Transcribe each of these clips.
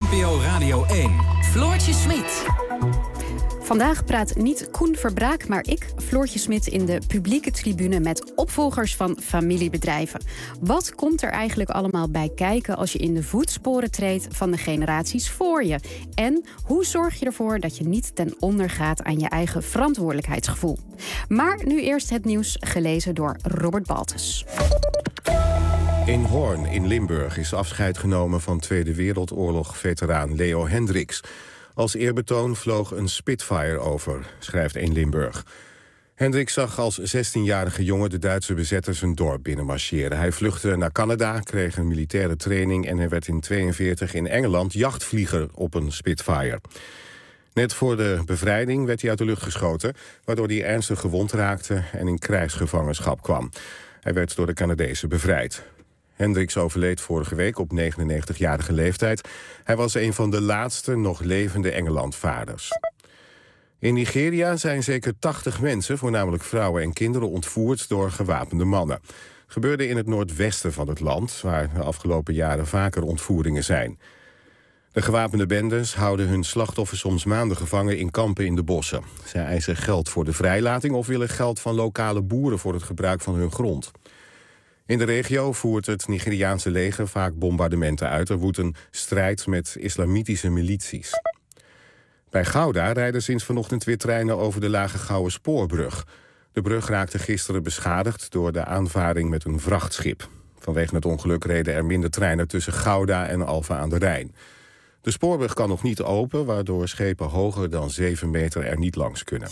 NPO Radio 1. Floortje Smit. Vandaag praat niet Koen Verbraak, maar ik, Floortje Smit, in de publieke tribune met opvolgers van familiebedrijven. Wat komt er eigenlijk allemaal bij kijken als je in de voetsporen treedt van de generaties voor je? En hoe zorg je ervoor dat je niet ten onder gaat aan je eigen verantwoordelijkheidsgevoel? Maar nu eerst het nieuws, gelezen door Robert Baltus. In Hoorn in Limburg is afscheid genomen van Tweede Wereldoorlog-veteraan Leo Hendricks. Als eerbetoon vloog een Spitfire over, schrijft 1 Limburg. Hendricks zag als 16-jarige jongen de Duitse bezetters een dorp binnenmarcheren. Hij vluchtte naar Canada, kreeg een militaire training en hij werd in 1942 in Engeland jachtvlieger op een Spitfire. Net voor de bevrijding werd hij uit de lucht geschoten, waardoor hij ernstig gewond raakte en in krijgsgevangenschap kwam. Hij werd door de Canadezen bevrijd. Hendricks overleed vorige week op 99-jarige leeftijd. Hij was een van de laatste nog levende Engelandvaarders. In Nigeria zijn zeker 80 mensen, voornamelijk vrouwen en kinderen, ontvoerd door gewapende mannen. Het gebeurde in het noordwesten van het land, waar de afgelopen jaren vaker ontvoeringen zijn. De gewapende bendes houden hun slachtoffers soms maanden gevangen in kampen in de bossen. Zij eisen geld voor de vrijlating of willen geld van lokale boeren voor het gebruik van hun grond. In de regio voert het Nigeriaanse leger vaak bombardementen uit. Er woedt een strijd met islamitische milities. Bij Gouda rijden sinds vanochtend weer treinen over de Lage Gouwe spoorbrug. De brug raakte gisteren beschadigd door de aanvaring met een vrachtschip. Vanwege het ongeluk reden er minder treinen tussen Gouda en Alphen aan de Rijn. De spoorbrug kan nog niet open, waardoor schepen hoger dan 7 meter er niet langs kunnen.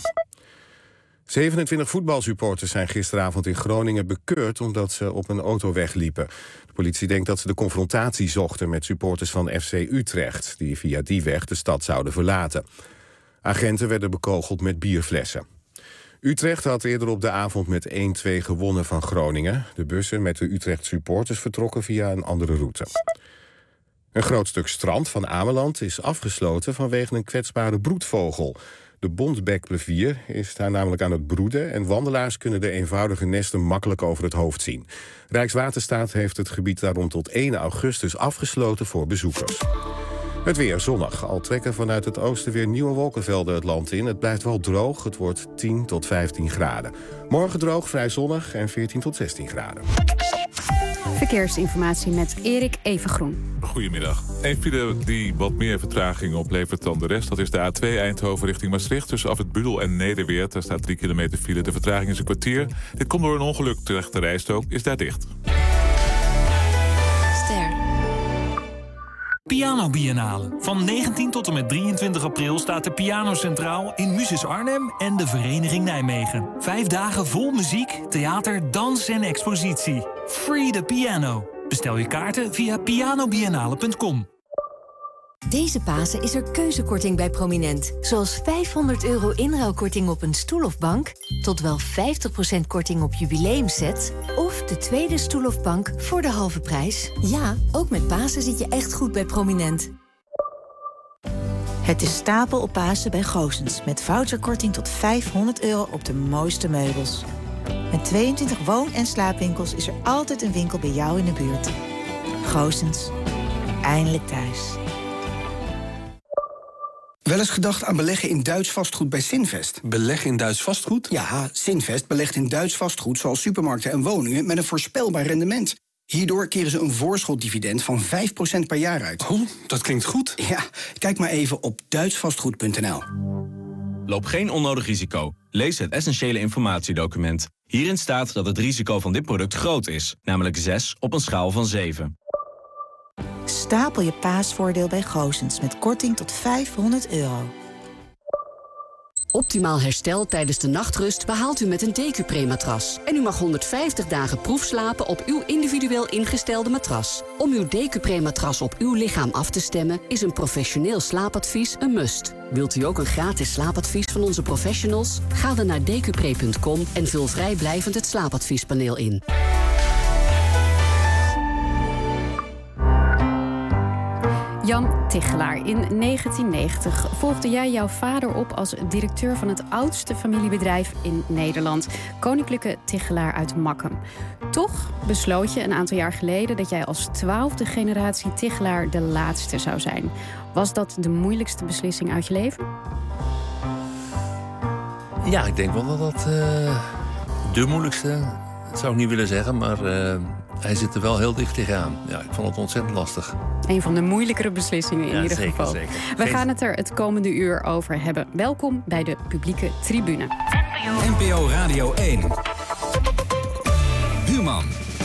27 voetbalsupporters zijn gisteravond in Groningen bekeurd omdat ze op een autoweg liepen. De politie denkt dat ze de confrontatie zochten met supporters van FC Utrecht, die via die weg de stad zouden verlaten. Agenten werden bekogeld met bierflessen. Utrecht had eerder op de avond met 1-2 gewonnen van Groningen. De bussen met de Utrecht supporters vertrokken via een andere route. Een groot stuk strand van Ameland is afgesloten vanwege een kwetsbare broedvogel. De bontbekplevier is daar namelijk aan het broeden en wandelaars kunnen de eenvoudige nesten makkelijk over het hoofd zien. Rijkswaterstaat heeft het gebied daarom tot 1 augustus afgesloten voor bezoekers. Het weer zonnig. Al trekken vanuit het oosten weer nieuwe wolkenvelden het land in. Het blijft wel droog. Het wordt 10 tot 15 graden. Morgen droog, vrij zonnig en 14 tot 16 graden. Verkeersinformatie met Erik Evengroen. Goedemiddag. Eén file die wat meer vertraging oplevert dan de rest, dat is de A2 Eindhoven richting Maastricht. Tussen Afrit Budel en Nederweert. Daar staat 3 kilometer file. De vertraging is een kwartier. Dit komt door een ongeluk. De rechte rijstrook is daar dicht. Ster. Piano Biennale. Van 19 tot en met 23 april staat de piano centraal in Muses Arnhem en de Vereniging Nijmegen. 5 dagen vol muziek, theater, dans en expositie. Free the piano. Bestel je kaarten via pianobiennale.com. Deze Pasen is er keuzekorting bij Prominent. Zoals €500 inruilkorting op een stoel of bank, tot wel 50% korting op jubileumsets, of de tweede stoel of bank voor de halve prijs. Ja, ook met Pasen zit je echt goed bij Prominent. Het is stapel op Pasen bij Goossens, met voucherkorting tot €500 op de mooiste meubels. Met 22 woon- en slaapwinkels is er altijd een winkel bij jou in de buurt. Goossens. Eindelijk thuis. Wel eens gedacht aan beleggen in Duits vastgoed bij Sinvest? Beleggen in Duits vastgoed? Ja, Sinvest belegt in Duits vastgoed zoals supermarkten en woningen met een voorspelbaar rendement. Hierdoor keren ze een voorschotdividend van 5% per jaar uit. Oh, dat klinkt goed. Ja, kijk maar even op duitsvastgoed.nl. Loop geen onnodig risico. Lees het essentiële informatiedocument. Hierin staat dat het risico van dit product groot is, namelijk 6 op een schaal van 7. Stapel je paasvoordeel bij Goossens met korting tot €500. Optimaal herstel tijdens de nachtrust behaalt u met een Decupre-matras. En u mag 150 dagen proefslapen op uw individueel ingestelde matras. Om uw Decupre-matras op uw lichaam af te stemmen is een professioneel slaapadvies een must. Wilt u ook een gratis slaapadvies van onze professionals? Ga dan naar decupre.com en vul vrijblijvend het slaapadviespaneel in. Jan Tigchelaar, in 1990 volgde jij jouw vader op als directeur van het oudste familiebedrijf in Nederland, Koninklijke Tigchelaar uit Makkum. Toch besloot je een aantal jaar geleden dat jij als 12e generatie Tigchelaar de laatste zou zijn. Was dat de moeilijkste beslissing uit je leven? Ja, ik denk wel dat dat de moeilijkste, dat zou ik niet willen zeggen, maar hij zit er wel heel dicht tegenaan. Ja, ik vond het ontzettend lastig. Een van de moeilijkere beslissingen in ieder zeker, geval. Zeker. We gaan het er het komende uur over hebben. Welkom bij de publieke tribune. NPO Radio 1. Human.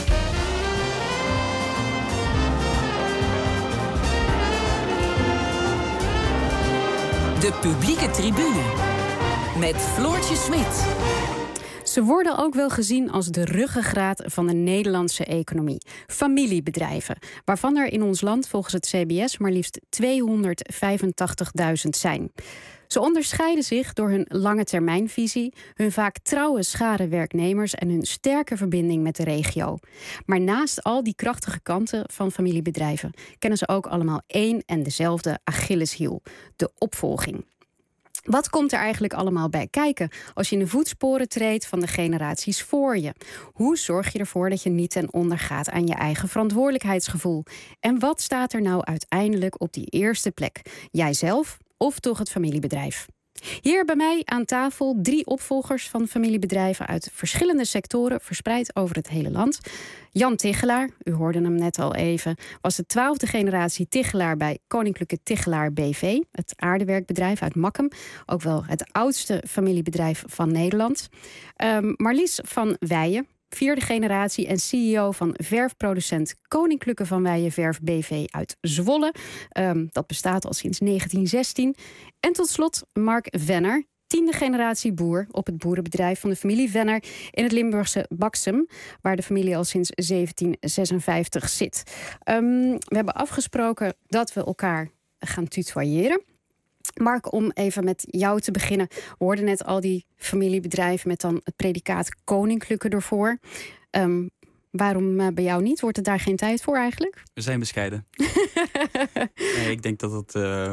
De publieke tribune. Met Floortje Smit. Ze worden ook wel gezien als de ruggengraat van de Nederlandse economie. Familiebedrijven, waarvan er in ons land volgens het CBS maar liefst 285.000 zijn. Ze onderscheiden zich door hun lange termijnvisie, hun vaak trouwe schare werknemers en hun sterke verbinding met de regio. Maar naast al die krachtige kanten van familiebedrijven kennen ze ook allemaal één en dezelfde Achilleshiel: de opvolging. Wat komt er eigenlijk allemaal bij kijken als je in de voetsporen treedt van de generaties voor je? Hoe zorg je ervoor dat je niet ten onder gaat aan je eigen verantwoordelijkheidsgevoel? En wat staat er nou uiteindelijk op die eerste plek? Jijzelf of toch het familiebedrijf? Hier bij mij aan tafel 3 opvolgers van familiebedrijven uit verschillende sectoren verspreid over het hele land. Jan Tigchelaar, u hoorde hem net al even, was de 12e generatie Tigchelaar bij Koninklijke Tigchelaar BV, het aardewerkbedrijf uit Makkum, ook wel het oudste familiebedrijf van Nederland. Marlies van Weijen, 4e generatie en CEO van verfproducent Koninklijke van Weijen Verf BV uit Zwolle. Dat bestaat al sinds 1916. En tot slot Mark Venner, 10e generatie boer op het boerenbedrijf van de familie Venner in het Limburgse Baksum, waar de familie al sinds 1756 zit. We hebben afgesproken dat we elkaar gaan tutoyeren. Mark, om even met jou te beginnen. We hoorden net al die familiebedrijven met dan het predicaat koninklijke ervoor. Waarom bij jou niet? Wordt er daar geen tijd voor eigenlijk? We zijn bescheiden. Nee, ik denk dat het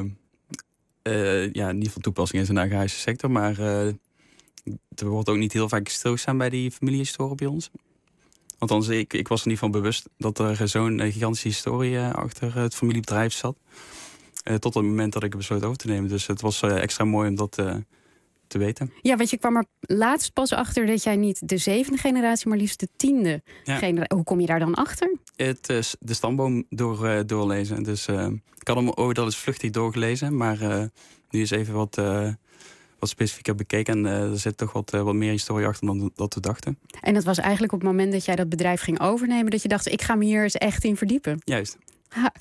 niet van toepassing is in de agrarische sector. Maar er wordt ook niet heel vaak stilgestaan bij die familiehistorie bij ons. Althans, ik was er niet van bewust dat er zo'n gigantische historie achter het familiebedrijf zat. Tot het moment dat ik besloot over te nemen. Dus het was extra mooi om dat te weten. Ja, want je kwam er laatst pas achter dat jij niet de 7e generatie, maar liefst de 10e generatie. Hoe kom je daar dan achter? De stamboom doorlezen. Dus ik had hem ooit al eens vluchtig doorgelezen. Maar nu is even wat specifieker bekeken. En er zit toch wat meer historie achter dan dat we dachten. En dat was eigenlijk op het moment dat jij dat bedrijf ging overnemen, dat je dacht, ik ga me hier eens echt in verdiepen. Juist. Ja.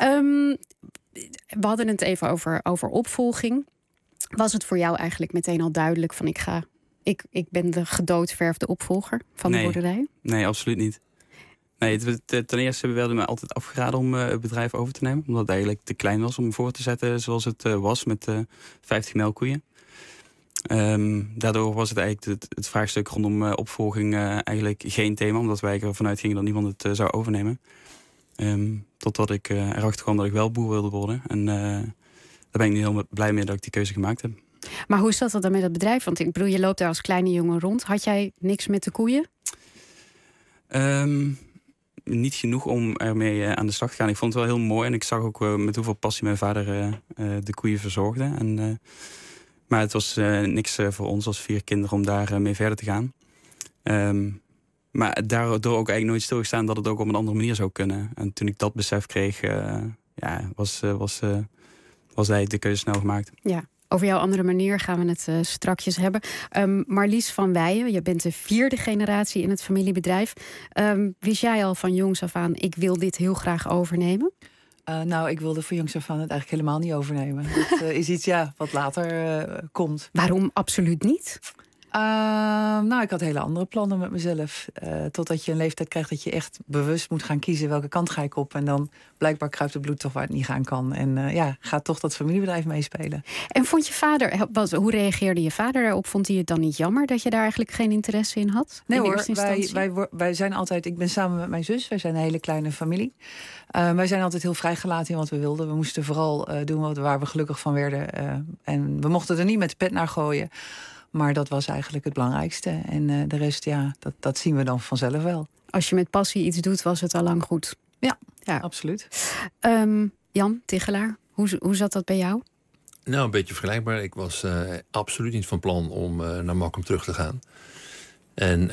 We hadden het even over opvolging. Was het voor jou eigenlijk meteen al duidelijk van ik ben de gedoodverfde opvolger van de boerderij? Nee, absoluut niet. Nee, ten eerste werden me altijd afgeraden om het bedrijf over te nemen. Omdat het eigenlijk te klein was om voor te zetten zoals het was met 50 melkkoeien. Daardoor was het eigenlijk het vraagstuk rondom opvolging eigenlijk geen thema. Omdat wij ervan uitgingen dat niemand het zou overnemen. Totdat ik erachter kwam dat ik wel boer wilde worden. En daar ben ik nu heel blij mee dat ik die keuze gemaakt heb. Maar hoe zat dat dan met het bedrijf? Want ik bedoel, je loopt daar als kleine jongen rond. Had jij niks met de koeien? Niet genoeg om ermee aan de slag te gaan. Ik vond het wel heel mooi. En ik zag ook met hoeveel passie mijn vader de koeien verzorgde. Maar het was niks voor ons als 4 kinderen om daar mee verder te gaan. Maar daardoor ook eigenlijk nooit stilgestaan dat het ook op een andere manier zou kunnen. En toen ik dat besef kreeg, was eigenlijk de keuze snel gemaakt. Ja, over jouw andere manier gaan we het strakjes hebben. Marlies van Weijen, je bent de 4e generatie in het familiebedrijf. Wist jij al van jongs af aan, ik wil dit heel graag overnemen? Ik wilde van jongs af aan het eigenlijk helemaal niet overnemen. Dat is iets wat later komt. Waarom absoluut niet? Nou, ik had hele andere plannen met mezelf. Totdat je een leeftijd krijgt dat je echt bewust moet gaan kiezen welke kant ga ik op. En dan blijkbaar kruipt het bloed toch waar het niet gaan kan. En gaat toch dat familiebedrijf meespelen. En vond je vader, hoe reageerde je vader daarop? Vond hij het dan niet jammer dat je daar eigenlijk geen interesse in had? Nee hoor, wij zijn altijd, ik ben samen met mijn zus, wij zijn een hele kleine familie. Wij zijn altijd heel vrijgelaten in wat we wilden. We moesten vooral doen waar we gelukkig van werden. En we mochten er niet met de pet naar gooien. Maar dat was eigenlijk het belangrijkste. En de rest, dat zien we dan vanzelf wel. Als je met passie iets doet, was het al lang goed. Ja. Absoluut. Jan Tigelaar, hoe zat dat bij jou? Nou, een beetje vergelijkbaar. Ik was absoluut niet van plan om naar Makkum terug te gaan. En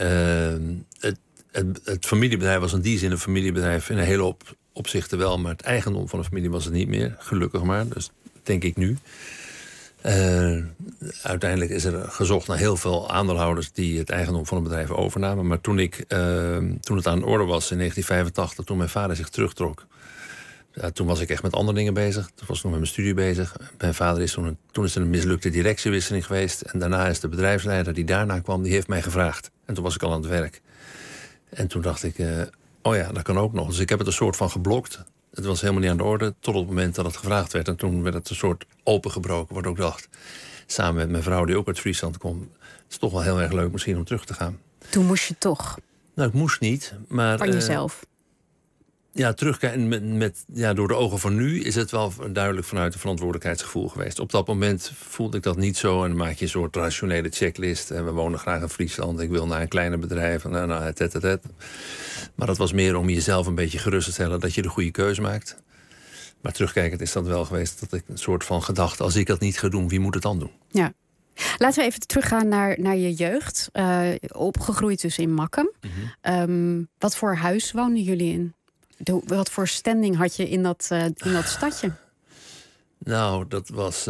het familiebedrijf was in die zin een familiebedrijf. In een hele opzichten wel, maar het eigendom van de familie was het niet meer. Gelukkig maar, dus denk ik nu. Uiteindelijk is er gezocht naar heel veel aandeelhouders die het eigendom van het bedrijf overnamen. Maar toen het aan de orde was in 1985, toen mijn vader zich terugtrok, toen was ik echt met andere dingen bezig. Toen was ik nog met mijn studie bezig. Mijn vader is toen is er een mislukte directiewisseling geweest. En daarna is de bedrijfsleider die daarna kwam, die heeft mij gevraagd. En toen was ik al aan het werk. En toen dacht ik, dat kan ook nog. Dus ik heb het een soort van geblokt. Het was helemaal niet aan de orde, tot op het moment dat het gevraagd werd. En toen werd het een soort opengebroken, wat ik ook dacht. Samen met mijn vrouw, die ook uit Friesland komt. Het is toch wel heel erg leuk misschien om terug te gaan. Toen moest je toch? Nou, ik moest niet, maar... Van jezelf? Terugkijken door de ogen van nu is het wel duidelijk vanuit een verantwoordelijkheidsgevoel geweest. Op dat moment voelde ik dat niet zo. En dan maak je een soort rationele checklist. En we wonen graag in Friesland. Ik wil naar een kleine bedrijf. Maar dat was meer om jezelf een beetje gerust te stellen dat je de goede keuze maakt. Maar terugkijkend is dat wel geweest dat ik een soort van gedachte, als ik dat niet ga doen, wie moet het dan doen? Ja. Laten we even teruggaan naar je jeugd. Opgegroeid dus in Makkum. Mm-hmm. Wat voor huis woonden jullie in? Wat voor standing had je in dat stadje? Nou, dat was...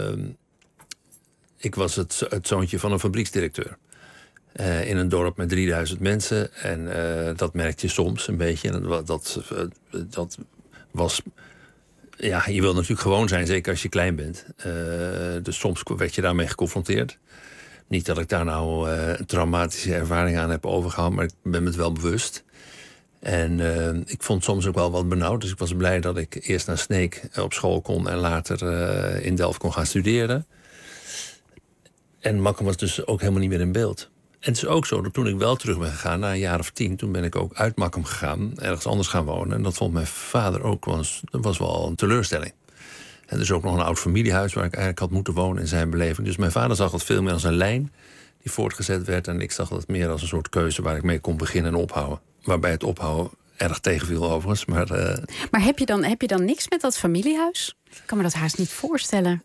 ik was het zoontje van een fabrieksdirecteur. In een dorp met 3000 mensen. En dat merkte je soms een beetje. En dat was... Ja, je wil natuurlijk gewoon zijn, zeker als je klein bent. Dus soms werd je daarmee geconfronteerd. Niet dat ik daar nou een traumatische ervaring aan heb overgehouden, maar ik ben me het wel bewust. En ik vond soms ook wel wat benauwd. Dus ik was blij dat ik eerst naar Sneek op school kon en later in Delft kon gaan studeren. En Makkum was dus ook helemaal niet meer in beeld. En het is ook zo dat toen ik wel terug ben gegaan, na een jaar of 10... toen ben ik ook uit Makkum gegaan, ergens anders gaan wonen. En dat vond mijn vader ook, dat was wel een teleurstelling. En er is ook nog een oud familiehuis waar ik eigenlijk had moeten wonen in zijn beleving. Dus mijn vader zag het veel meer als een lijn die voortgezet werd. En ik zag het meer als een soort keuze waar ik mee kon beginnen en ophouden. Waarbij het ophouden erg tegenviel overigens. Maar heb je dan niks met dat familiehuis? Ik kan me dat haast niet voorstellen.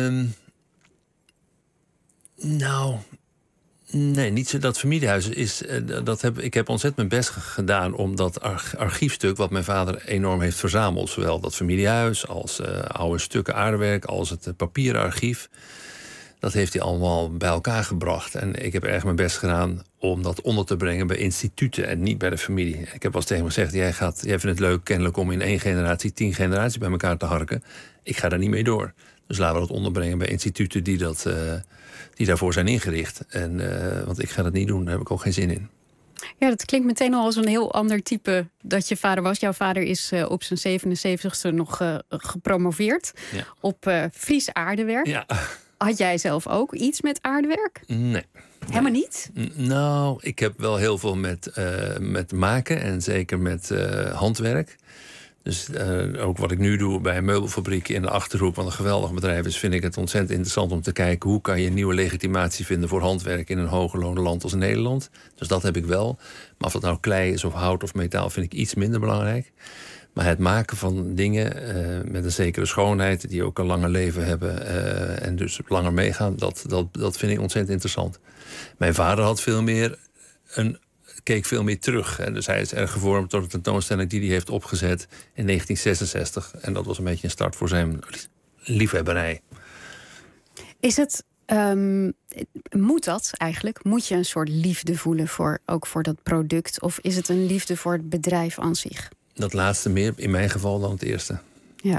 Nee, niet zo. Dat familiehuis is. Ik heb ontzettend mijn best gedaan om dat archiefstuk wat mijn vader enorm heeft verzameld, zowel dat familiehuis als oude stukken aardewerk, als het papieren archief. Dat heeft hij allemaal bij elkaar gebracht. En ik heb erg mijn best gedaan om dat onder te brengen bij instituten en niet bij de familie. Ik heb wel eens tegen hem gezegd, jij vindt het leuk kennelijk om in 1 generatie 10 generaties bij elkaar te harken. Ik ga daar niet mee door. Dus laten we dat onderbrengen bij instituten die daarvoor zijn ingericht. Want ik ga dat niet doen, daar heb ik ook geen zin in. Ja, dat klinkt meteen al als een heel ander type dat je vader was. Jouw vader is op zijn 77ste nog gepromoveerd op Fries aardewerk. Ja. Had jij zelf ook iets met aardewerk? Nee. Helemaal niet? Nou, ik heb wel heel veel met maken en zeker met handwerk. Dus ook wat ik nu doe bij een meubelfabriek in de Achterhoek, wat een geweldig bedrijf is, vind ik het ontzettend interessant om te kijken hoe kan je een nieuwe legitimatie vinden voor handwerk in een hooggelonenland als Nederland. Dus dat heb ik wel. Maar of dat nou klei is of hout of metaal vind ik iets minder belangrijk. Maar het maken van dingen met een zekere schoonheid, die ook een langer leven hebben en dus langer meegaan, dat vind ik ontzettend interessant. Mijn vader had keek veel meer terug. Hè. Dus hij is erg gevormd door de tentoonstelling die hij heeft opgezet in 1966. En dat was een beetje een start voor zijn liefhebberij. Is het... moet dat eigenlijk? Moet je een soort liefde voelen ook voor dat product? Of is het een liefde voor het bedrijf aan zich? Dat laatste meer, in mijn geval, dan het eerste. Ja.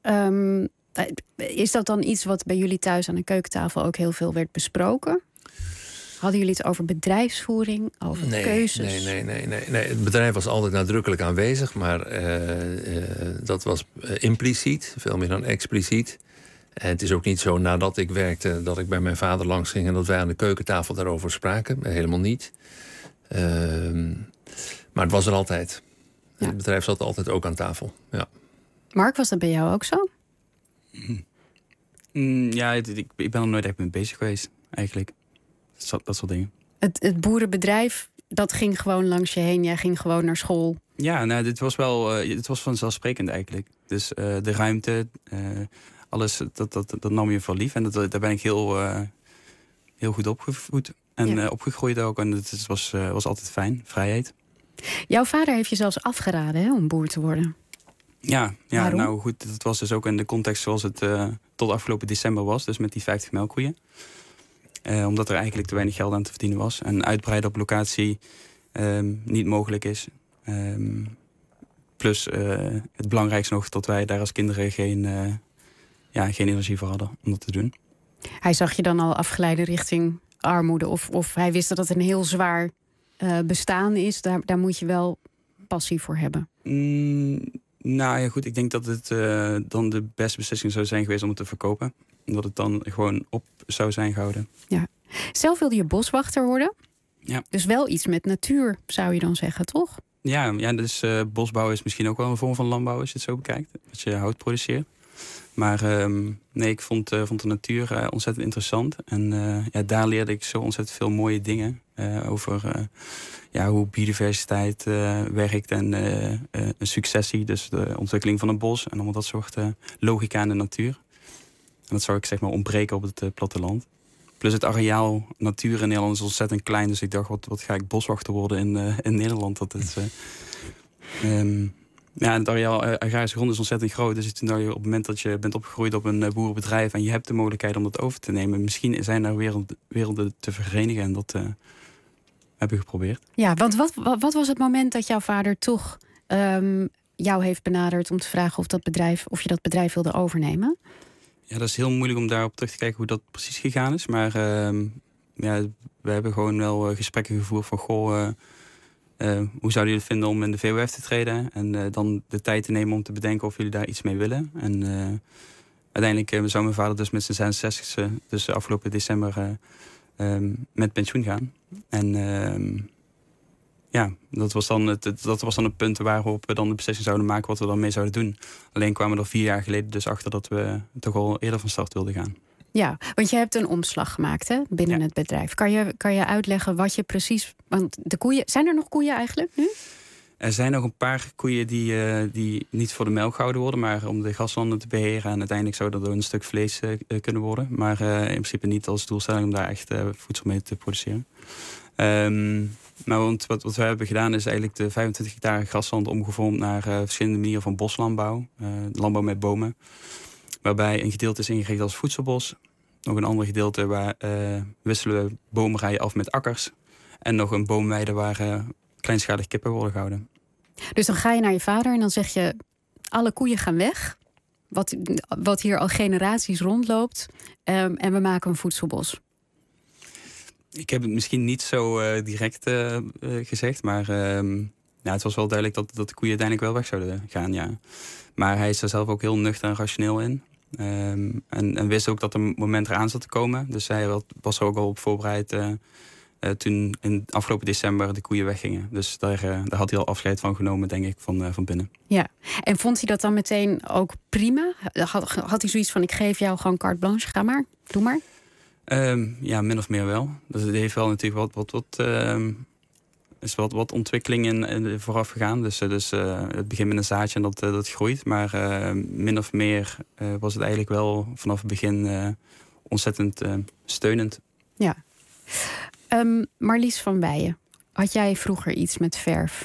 Is dat dan iets wat bij jullie thuis aan de keukentafel ook heel veel werd besproken? Hadden jullie het over bedrijfsvoering, over keuzes? Nee. Het bedrijf was altijd nadrukkelijk aanwezig, maar dat was impliciet, veel meer dan expliciet. En het is ook niet zo nadat ik werkte dat ik bij mijn vader langs ging en dat wij aan de keukentafel daarover spraken. Helemaal niet. Maar het was er altijd. Ja. Het bedrijf zat altijd ook aan tafel. Ja. Mark, was dat bij jou ook zo? Ja, ik ben er nooit echt mee bezig geweest, eigenlijk. Dat soort dingen. Het boerenbedrijf, dat ging gewoon langs je heen. Jij ging gewoon naar school. Ja, nou, dit was wel het was vanzelfsprekend eigenlijk. Dus de ruimte, alles, dat nam je voor lief. En daar ben ik heel goed opgevoed. En opgegroeid ook. En het was altijd fijn, vrijheid. Jouw vader heeft je zelfs afgeraden, hè, om boer te worden. Ja, nou goed, het was dus ook in de context zoals het tot afgelopen december was. Dus met die 50 melkkoeien. Omdat er eigenlijk te weinig geld aan te verdienen was. En uitbreiden op locatie niet mogelijk is. Plus het belangrijkste nog dat wij daar als kinderen geen energie voor hadden om dat te doen. Hij zag je dan al afgeleiden richting armoede? Of hij wist dat het een heel zwaar bestaan is? Daar moet je wel passie voor hebben. Nou ja, goed. Ik denk dat het dan de beste beslissing zou zijn geweest om het te verkopen. Dat het dan gewoon op zou zijn gehouden. Ja. Zelf wilde je boswachter worden? Ja. Dus wel iets met natuur, zou je dan zeggen, toch? Ja, dus bosbouw is misschien ook wel een vorm van landbouw als je het zo bekijkt. Dat je hout produceert. Maar ik vond de natuur ontzettend interessant. En daar leerde ik zo ontzettend veel mooie dingen over hoe biodiversiteit werkt en een successie. Dus de ontwikkeling van een bos en allemaal dat soort logica in de natuur. En dat zou ik zeg maar ontbreken op het platteland. Plus het areaal natuur in Nederland is ontzettend klein. Dus ik dacht, wat ga ik boswachter worden in Nederland? Dat is... het areaal agrarische grond is ontzettend groot. Dus toen dacht je, op het moment dat je bent opgegroeid op een boerenbedrijf en je hebt de mogelijkheid om dat over te nemen, misschien zijn er werelden te verenigen. En dat heb ik geprobeerd. Ja, want wat was het moment dat jouw vader toch jou heeft benaderd om te vragen of je dat bedrijf wilde overnemen? Ja, dat is heel moeilijk om daarop terug te kijken hoe dat precies gegaan is. Maar we hebben gewoon wel gesprekken gevoerd van hoe zouden jullie het vinden om in de VOF te treden? En dan de tijd te nemen om te bedenken of jullie daar iets mee willen. En uiteindelijk zou mijn vader dus met zijn 66e, dus afgelopen december, met pensioen gaan. En dat was dan het punt waarop we dan de beslissing zouden maken wat we dan mee zouden doen. Alleen kwamen we er 4 jaar geleden dus achter dat we toch al eerder van start wilden gaan. Ja, want je hebt een omslag gemaakt binnen het bedrijf. Kan je uitleggen wat je precies... Want de koeien... Zijn er nog koeien eigenlijk nu? Er zijn nog een paar koeien die niet voor de melk gehouden worden, maar om de graslanden te beheren. En uiteindelijk zou dat een stuk vlees kunnen worden. Maar in principe niet als doelstelling om daar echt voedsel mee te produceren. Maar wat we hebben gedaan is eigenlijk de 25 hectare grasland omgevormd naar verschillende manieren van boslandbouw. Landbouw met bomen. Waarbij een gedeelte is ingericht als voedselbos. Nog een ander gedeelte waar wisselen we boomrijen af met akkers. En nog een boomweide waar kleinschalig kippen worden gehouden. Dus dan ga je naar je vader en dan zeg je, alle koeien gaan weg. Wat hier al generaties rondloopt. En we maken een voedselbos. Ik heb het misschien niet zo direct gezegd. Maar het was wel duidelijk dat de koeien uiteindelijk wel weg zouden gaan. Ja. Maar hij is er zelf ook heel nuchter en rationeel in. En wist ook dat een moment eraan zat te komen. Dus hij was er ook al op voorbereid toen in afgelopen december de koeien weggingen. Dus daar had hij al afscheid van genomen, denk ik, van binnen. Ja, en vond hij dat dan meteen ook prima? Had hij zoiets van, ik geef jou gewoon carte blanche, ga maar, doe maar? Min of meer wel. Dus het heeft wel natuurlijk wat ontwikkeling in vooraf gegaan. Dus het begint met een zaadje en dat groeit. Maar min of meer was het eigenlijk wel vanaf het begin ontzettend steunend. Ja. Marlies van Bijen, had jij vroeger iets met verf?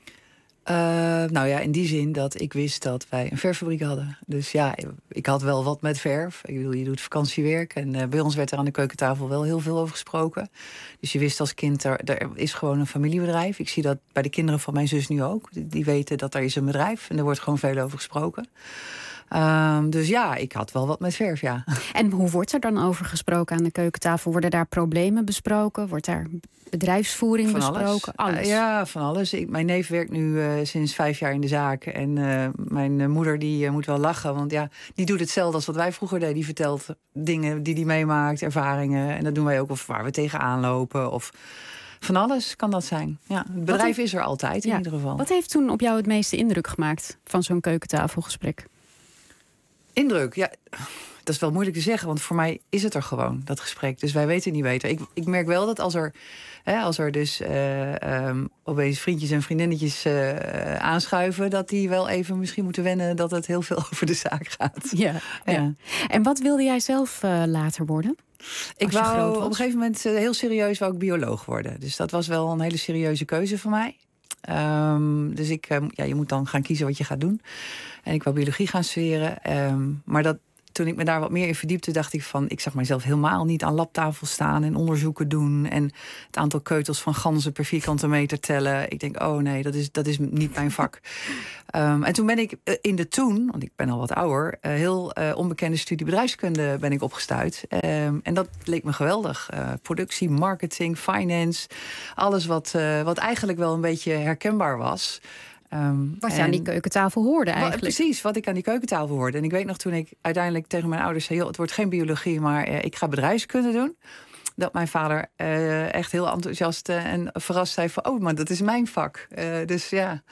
In die zin dat ik wist dat wij een verffabriek hadden. Dus ja, ik had wel wat met verf. Ik bedoel, je doet vakantiewerk. En bij ons werd er aan de keukentafel wel heel veel over gesproken. Dus je wist als kind, er is gewoon een familiebedrijf. Ik zie dat bij de kinderen van mijn zus nu ook. Die weten dat er is een bedrijf en er wordt gewoon veel over gesproken. Dus ja, ik had wel wat met verf, ja. En hoe wordt er dan over gesproken aan de keukentafel? Worden daar problemen besproken? Wordt daar bedrijfsvoering van besproken? Alles? Ja, van alles. Mijn neef werkt nu sinds 5 jaar in de zaak. En mijn moeder die moet wel lachen. Want ja, die doet hetzelfde als wat wij vroeger deden. Die vertelt dingen die meemaakt, ervaringen. En dat doen wij ook, of waar we tegenaan lopen. Of van alles kan dat zijn. Ja, het bedrijf is er altijd in ieder geval. Wat heeft toen op jou het meeste indruk gemaakt van zo'n keukentafelgesprek? Indruk, ja. Dat is wel moeilijk te zeggen, want voor mij is het er gewoon, dat gesprek. Dus wij weten niet beter. Ik merk wel dat als er dus opeens vriendjes en vriendinnetjes aanschuiven, dat die wel even misschien moeten wennen dat het heel veel over de zaak gaat. Ja. En wat wilde jij zelf later worden? Ik wou op een gegeven moment heel serieus wou ik bioloog worden. Dus dat was wel een hele serieuze keuze voor mij. Dus je moet dan gaan kiezen wat je gaat doen. En ik wou biologie gaan studeren. Maar toen ik me daar wat meer in verdiepte, dacht ik van, ik zag mijzelf helemaal niet aan labtafel staan en onderzoeken doen en het aantal keutels van ganzen per vierkante meter tellen. Ik denk, oh nee, dat is niet mijn vak. En toen ben ik want ik ben al wat ouder, heel onbekende studie bedrijfskunde ben ik opgestuit. En dat leek me geweldig. Productie, marketing, finance, alles wat eigenlijk wel een beetje herkenbaar was. Wat je aan die keukentafel hoorde eigenlijk. Precies, wat ik aan die keukentafel hoorde. En ik weet nog toen ik uiteindelijk tegen mijn ouders zei, het wordt geen biologie, maar ik ga bedrijfskunde doen. Dat mijn vader echt heel enthousiast en verrast zei van, maar dat is mijn vak. Dus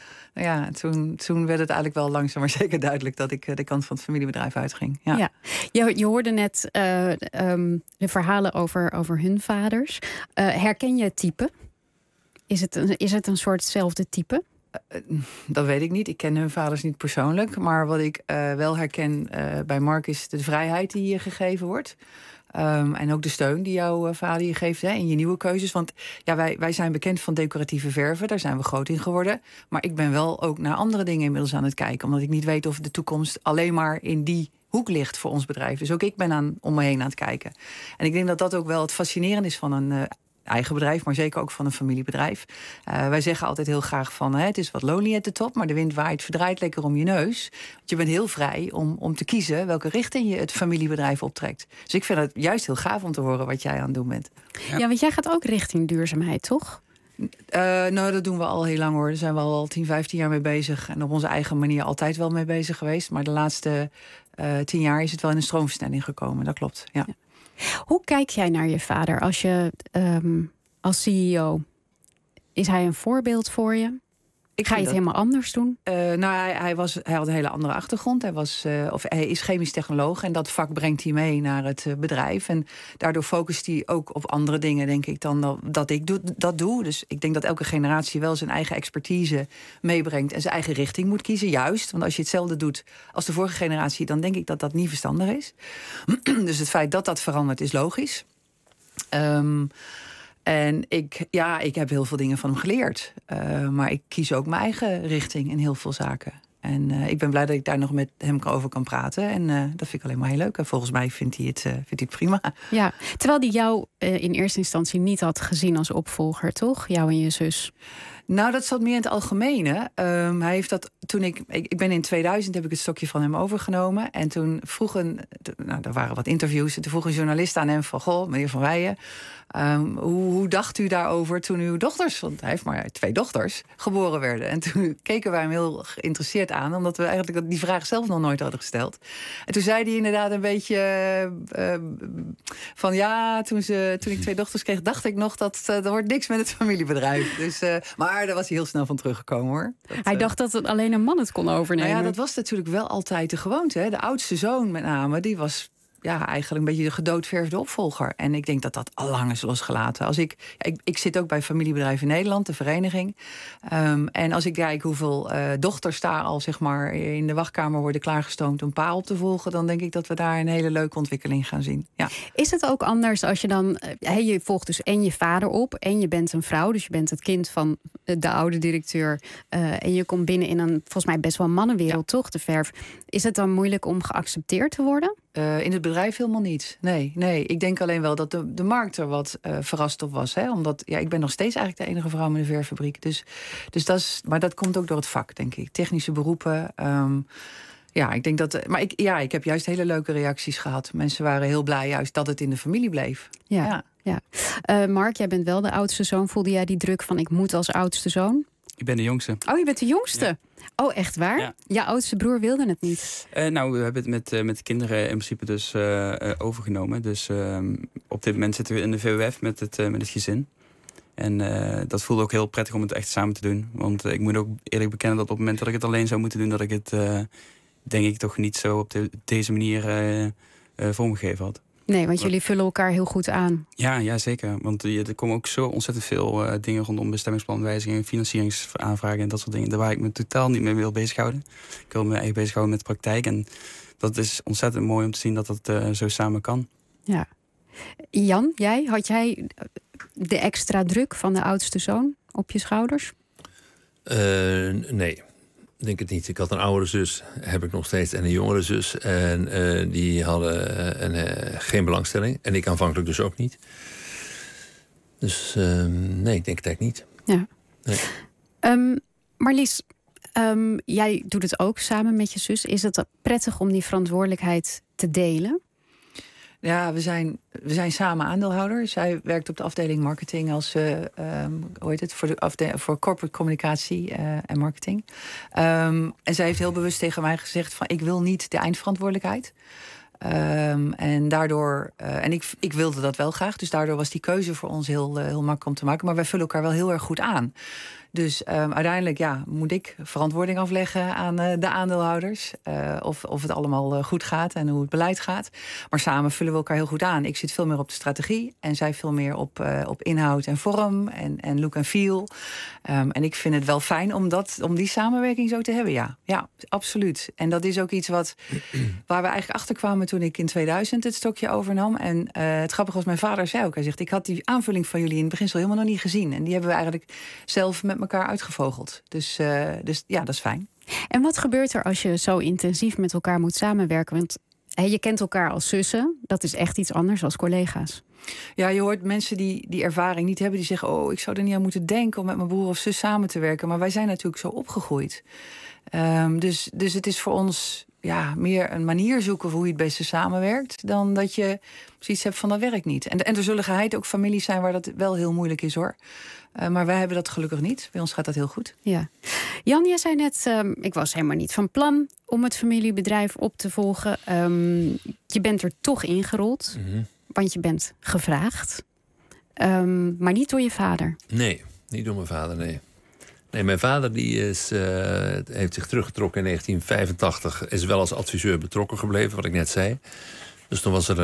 toen werd het eigenlijk wel langzaam maar zeker duidelijk dat ik de kant van het familiebedrijf uitging. Ja. Je hoorde net de verhalen over hun vaders. Herken je het type? Is het een soortzelfde type? Dat weet ik niet. Ik ken hun vaders niet persoonlijk. Maar wat ik wel herken bij Mark is de vrijheid die je gegeven wordt. En ook de steun die jouw vader je geeft in je nieuwe keuzes. Want ja, wij zijn bekend van decoratieve verven. Daar zijn we groot in geworden. Maar ik ben wel ook naar andere dingen inmiddels aan het kijken. Omdat ik niet weet of de toekomst alleen maar in die hoek ligt voor ons bedrijf. Dus ook ik ben om me heen aan het kijken. En ik denk dat dat ook wel het fascinerende is van een eigen bedrijf, maar zeker ook van een familiebedrijf. Wij zeggen altijd heel graag van, het is wat lonely at the top, maar de wind waait, verdraait lekker om je neus. Want je bent heel vrij om te kiezen welke richting je het familiebedrijf optrekt. Dus ik vind het juist heel gaaf om te horen wat jij aan het doen bent. Ja, want jij gaat ook richting duurzaamheid, toch? Dat doen we al heel lang hoor. Daar zijn we al 10, 15 jaar mee bezig. En op onze eigen manier altijd wel mee bezig geweest. Maar de laatste 10 jaar is het wel in een stroomversnelling gekomen. Dat klopt, ja. Hoe kijk jij naar je vader als CEO? Is hij een voorbeeld voor je? Ga je het helemaal anders doen? Hij had een hele andere achtergrond. Hij is chemisch technoloog en dat vak brengt hij mee naar het bedrijf. En daardoor focust hij ook op andere dingen, denk ik, dan dat ik dat doe. Dus ik denk dat elke generatie wel zijn eigen expertise meebrengt en zijn eigen richting moet kiezen, juist. Want als je hetzelfde doet als de vorige generatie, dan denk ik dat dat niet verstandig is. Dus het feit dat dat verandert is logisch. En ik heb heel veel dingen van hem geleerd. Maar ik kies ook mijn eigen richting in heel veel zaken. En ik ben blij dat ik daar nog met hem over kan praten. En dat vind ik alleen maar heel leuk. En volgens mij vindt hij het prima. Ja, terwijl hij jou in eerste instantie niet had gezien als opvolger, toch? Jou en je zus. Nou, dat zat meer in het algemene. Hij heeft dat toen ik ben in 2000 heb ik het stokje van hem overgenomen. En toen er waren wat interviews. En toen vroeg een journalist aan hem van, goh, meneer Van Weijen, hoe dacht u daarover toen uw dochters, want hij heeft maar 2 dochters, geboren werden? En toen keken wij hem heel geïnteresseerd aan, omdat we eigenlijk die vraag zelf nog nooit hadden gesteld. En toen zei hij inderdaad een beetje van ja, toen ik 2 dochters kreeg, dacht ik nog dat er wordt niks met het familiebedrijf. Dus, maar daar was hij heel snel van teruggekomen hoor. Hij dacht dat het alleen een man het kon overnemen. Nou ja, dat was natuurlijk wel altijd de gewoonte. Hè? De oudste zoon met name, die was eigenlijk een beetje de gedoodverfde opvolger. En ik denk dat dat al lang is losgelaten. Ik zit ook bij Familiebedrijven Nederland, de vereniging. En als ik kijk hoeveel dochters daar al zeg maar in de wachtkamer worden klaargestoomd om pa op te volgen, dan denk ik dat we daar een hele leuke ontwikkeling gaan zien. Ja. Is het ook anders als je dan, je volgt dus en je vader op en je bent een vrouw, dus je bent het kind van de oude directeur en je komt binnen in een volgens mij best wel mannenwereld, toch, de verf. Is het dan moeilijk om geaccepteerd te worden? In het bedrijf helemaal niet. Nee. Ik denk alleen wel dat de markt er wat verrast op was. Hè? Omdat ik ben nog steeds eigenlijk de enige vrouw met een verffabriek. Dus maar dat komt ook door het vak, denk ik. Technische beroepen. Ja, ik denk dat. Maar ik heb juist hele leuke reacties gehad. Mensen waren heel blij juist dat het in de familie bleef. Ja. Mark, jij bent wel de oudste zoon. Voelde jij die druk van ik moet als oudste zoon? Ik ben de jongste. Oh, je bent de jongste? Ja. Oh, echt waar? Ja. Jouw oudste broer wilde het niet? We hebben het met de kinderen in principe dus overgenomen. Dus op dit moment zitten we in de VWF met het gezin. En dat voelde ook heel prettig om het echt samen te doen. Want ik moet ook eerlijk bekennen dat op het moment dat ik het alleen zou moeten doen, dat ik het denk ik toch niet zo op deze manier vormgegeven had. Nee, want jullie vullen elkaar heel goed aan. Ja, zeker. Want er komen ook zo ontzettend veel dingen rondom bestemmingsplanwijzigingen, financieringsaanvragen en dat soort dingen. Daar waar ik me totaal niet mee wil bezighouden. Ik wil me echt bezighouden met de praktijk. En dat is ontzettend mooi om te zien dat dat zo samen kan. Ja. Jan, had jij de extra druk van de oudste zoon op je schouders? Nee. Ik denk het niet. Ik had een oudere zus, heb ik nog steeds, en een jongere zus. En die hadden geen belangstelling. En ik aanvankelijk dus ook niet. Dus nee, ik denk het eigenlijk niet. Ja. Nee. Marlies, jij doet het ook samen met je zus. Is het prettig om die verantwoordelijkheid te delen? Ja, we zijn samen aandeelhouder. Zij werkt op de afdeling marketing als voor corporate communicatie en marketing. En zij heeft heel bewust tegen mij gezegd van ik wil niet de eindverantwoordelijkheid. En daardoor, ik wilde dat wel graag, dus daardoor was die keuze voor ons heel makkelijk om te maken. Maar wij vullen elkaar wel heel erg goed aan. Dus uiteindelijk moet ik verantwoording afleggen aan de aandeelhouders. Of het allemaal goed gaat en hoe het beleid gaat. Maar samen vullen we elkaar heel goed aan. Ik zit veel meer op de strategie en zij veel meer op inhoud en vorm en look en feel. En ik vind het wel fijn om die samenwerking zo te hebben, ja, absoluut. En dat is ook iets waar we eigenlijk achter kwamen toen ik in 2000 het stokje overnam. En het grappige was, mijn vader zei ook, hij zegt, ik had die aanvulling van jullie in het beginsel helemaal nog niet gezien. En die hebben we eigenlijk zelf met elkaar uitgevogeld. Dus ja, dat is fijn. En wat gebeurt er als je zo intensief met elkaar moet samenwerken? Want je kent elkaar als zussen. Dat is echt iets anders als collega's. Ja, je hoort mensen die ervaring niet hebben, die zeggen, ik zou er niet aan moeten denken om met mijn broer of zus samen te werken. Maar wij zijn natuurlijk zo opgegroeid. Dus het is voor ons meer een manier zoeken hoe je het beste samenwerkt, dan dat je zoiets hebt van dat werkt niet. En er zullen geheid ook families zijn waar dat wel heel moeilijk is, hoor. Maar wij hebben dat gelukkig niet. Bij ons gaat dat heel goed. Ja. Jan, jij zei net, ik was helemaal niet van plan om het familiebedrijf op te volgen. Je bent er toch ingerold, want je bent gevraagd. Maar niet door je vader. Nee, niet door mijn vader, nee. Nee, mijn vader heeft zich teruggetrokken in 1985. Is wel als adviseur betrokken gebleven, wat ik net zei. Dus toen was er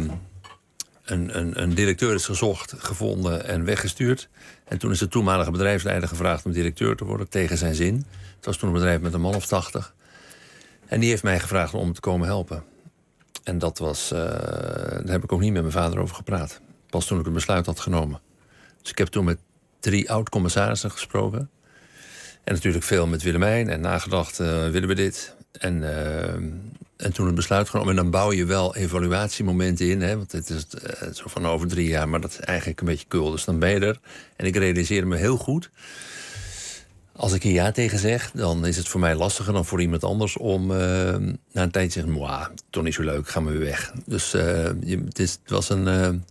een directeur is gevonden en weggestuurd. En toen is de toenmalige bedrijfsleider gevraagd om directeur te worden, tegen zijn zin. Het was toen een bedrijf met een man of 80. En die heeft mij gevraagd om te komen helpen. En daar heb ik ook niet met mijn vader over gepraat. Pas toen ik het besluit had genomen. Dus ik heb toen met 3 oud-commissarissen gesproken. En natuurlijk veel met Willemijn en nagedacht, willen we dit? En toen het besluit genomen. En dan bouw je wel evaluatiemomenten in. Hè, want het is zo van over 3 jaar, maar dat is eigenlijk een beetje kul. Dus dan ben je er. En ik realiseerde me heel goed. Als ik hier ja tegen zeg, dan is het voor mij lastiger dan voor iemand anders om na een tijd te zeggen, toch niet zo leuk, gaan we weer weg. Dus het was een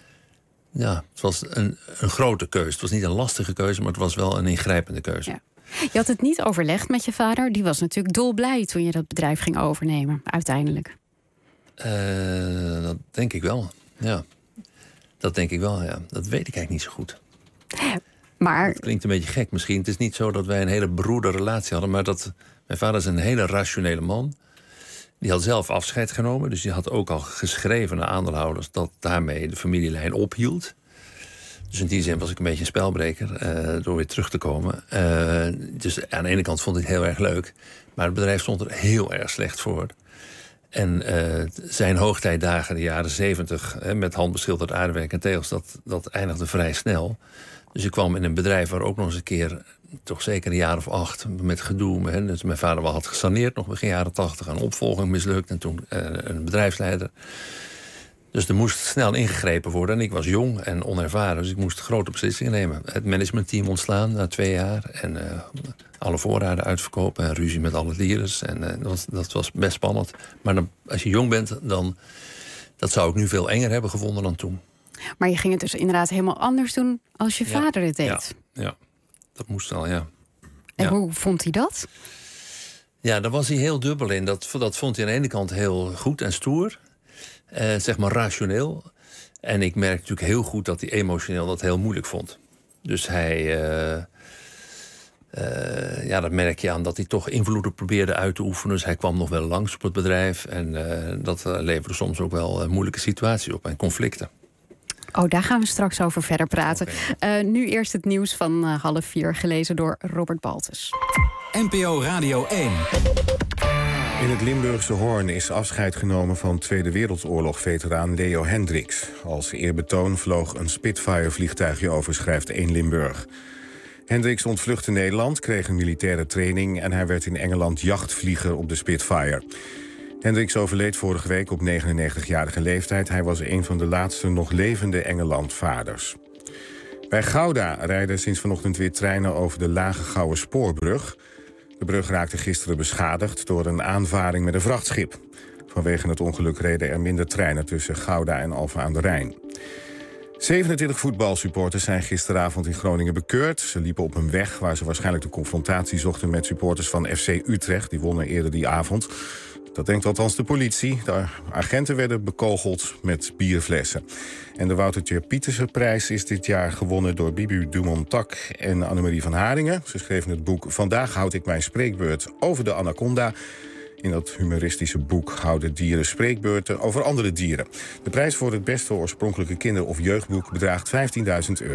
grote keuze. Het was niet een lastige keuze, maar het was wel een ingrijpende keuze. Ja. Je had het niet overlegd met je vader. Die was natuurlijk dolblij toen je dat bedrijf ging overnemen, uiteindelijk. Dat denk ik wel, ja. Dat denk ik wel, ja. Dat weet ik eigenlijk niet zo goed. Maar het klinkt een beetje gek misschien. Het is niet zo dat wij een hele beroerde relatie hadden, maar mijn vader is een hele rationele man. Die had zelf afscheid genomen, dus die had ook al geschreven naar aandeelhouders dat daarmee de familielijn ophield. Dus in die zin was ik een beetje een spelbreker door weer terug te komen. Dus aan de ene kant vond ik het heel erg leuk, maar het bedrijf stond er heel erg slecht voor. En zijn hoogtijdagen, de jaren 70, met handbeschilderd aardewerk en tegels, dat eindigde vrij snel. Dus ik kwam in een bedrijf waar ook nog eens een keer, toch zeker een jaar of 8, met gedoe. Dus mijn vader had gesaneerd nog begin jaren 80, een opvolging mislukt en toen een bedrijfsleider. Dus er moest snel ingegrepen worden. En ik was jong en onervaren, dus ik moest grote beslissingen nemen. Het managementteam ontslaan na 2 jaar. En alle voorraden uitverkopen en ruzie met alle dealers. En dat was best spannend. Maar als je jong bent, dan... Dat zou ik nu veel enger hebben gevonden dan toen. Maar je ging het dus inderdaad helemaal anders doen als je vader het deed. Ja, dat moest wel, ja. En hoe vond hij dat? Ja, daar was hij heel dubbel in. Dat vond hij aan de ene kant heel goed en stoer. Zeg maar rationeel. En ik merk natuurlijk heel goed dat hij emotioneel dat heel moeilijk vond. Dus hij... dat merk je aan dat hij toch invloeden probeerde uit te oefenen. Dus hij kwam nog wel langs op het bedrijf. En dat leverde soms ook wel moeilijke situaties op en conflicten. Oh, daar gaan we straks over verder praten. Okay. Nu eerst het nieuws van 3:30, gelezen door Robert Baltus. NPO Radio 1. In het Limburgse Hoorn is afscheid genomen van Tweede Wereldoorlog-veteraan Leo Hendricks. Als eerbetoon vloog een Spitfire-vliegtuigje over, schrijft 1 Limburg. Hendricks ontvluchtte Nederland, kreeg een militaire training... en hij werd in Engeland jachtvlieger op de Spitfire. Hendricks overleed vorige week op 99-jarige leeftijd. Hij was een van de laatste nog levende Engelandvaarders. Bij Gouda rijden sinds vanochtend weer treinen over de Lage Gouwe Spoorbrug. De brug raakte gisteren beschadigd door een aanvaring met een vrachtschip. Vanwege het ongeluk reden er minder treinen tussen Gouda en Alphen aan de Rijn. 27 voetbalsupporters zijn gisteravond in Groningen bekeurd. Ze liepen op een weg waar ze waarschijnlijk de confrontatie zochten met supporters van FC Utrecht. Die wonnen eerder die avond. Dat denkt althans de politie. De agenten werden bekogeld met bierflessen. En de Woutertje Pietersenprijs is dit jaar gewonnen door Bibi Dumontak en Annemarie van Haringen. Ze schreven het boek Vandaag houd ik mijn spreekbeurt over de anaconda. In dat humoristische boek houden dieren spreekbeurten over andere dieren. De prijs voor het beste oorspronkelijke kinder- of jeugdboek bedraagt €15.000.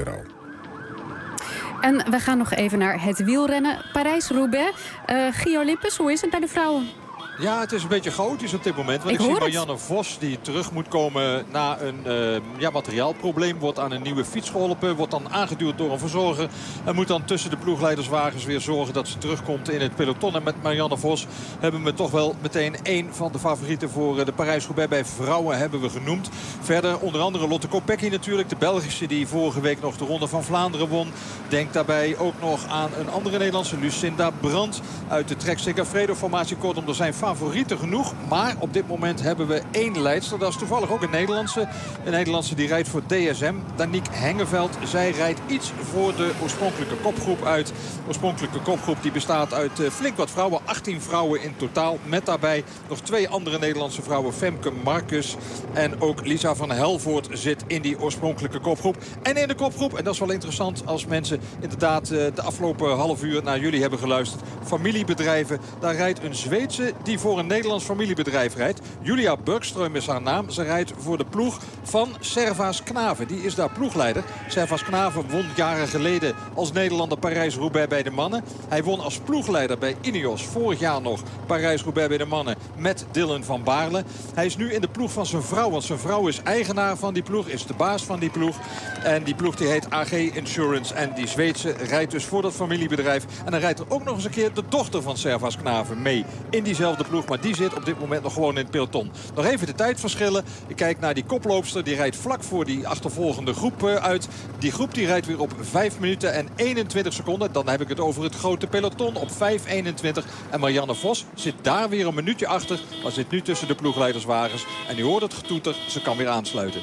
En we gaan nog even naar het wielrennen. Parijs-Roubaix. Gio Lippes, hoe is het bij de vrouwen? Ja, het is een beetje chaotisch op dit moment. Want ik zie Marianne Vos die terug moet komen na een materiaalprobleem. Wordt aan een nieuwe fiets geholpen. Wordt dan aangeduwd door een verzorger. En moet dan tussen de ploegleiderswagens weer zorgen dat ze terugkomt in het peloton. En met Marianne Vos hebben we toch wel meteen één van de favorieten voor de Parijs-Roubaix. Bij vrouwen hebben we genoemd. Verder onder andere Lotte Kopecky natuurlijk. De Belgische die vorige week nog de Ronde van Vlaanderen won. Denk daarbij ook nog aan een andere Nederlandse, Lucinda Brandt. Uit de Trek Segafredo-formatie. Kortom, er zijn favorieten genoeg. Maar op dit moment hebben we 1 leidster. Dat is toevallig ook een Nederlandse. Een Nederlandse die rijdt voor DSM. Danique Hengeveld. Zij rijdt iets voor de oorspronkelijke kopgroep uit. De oorspronkelijke kopgroep die bestaat uit flink wat vrouwen. 18 vrouwen in totaal. Met daarbij nog 2 andere Nederlandse vrouwen. Femke Marcus en ook Lisa van Helvoort zit in die oorspronkelijke kopgroep. En in de kopgroep, en dat is wel interessant als mensen inderdaad de afgelopen half uur naar jullie hebben geluisterd. Familiebedrijven. Daar rijdt een Zweedse die voor een Nederlands familiebedrijf rijdt. Julia Bergström is haar naam. Ze rijdt voor de ploeg van Servaas Knaven. Die is daar ploegleider. Servaas Knaven won jaren geleden als Nederlander Parijs-Roubaix bij de mannen. Hij won als ploegleider bij Ineos vorig jaar nog Parijs-Roubaix bij de mannen met Dylan van Baarle. Hij is nu in de ploeg van zijn vrouw. Want zijn vrouw is eigenaar van die ploeg. Is de baas van die ploeg. En die ploeg die heet AG Insurance. En die Zweedse rijdt dus voor dat familiebedrijf. En dan rijdt er ook nog eens een keer de dochter van Servaas Knaven mee in diezelfde ploeg. Maar die zit op dit moment nog gewoon in het peloton. Nog even de tijdverschillen. Ik kijk naar die koploopster. Die rijdt vlak voor die achtervolgende groep uit. Die groep die rijdt weer op 5 minuten en 21 seconden. Dan heb ik het over het grote peloton op 5:21. En Marianne Vos zit daar weer een minuutje achter. Maar zit nu tussen de ploegleiderswagens. En u hoort het getoeter. Ze kan weer aansluiten.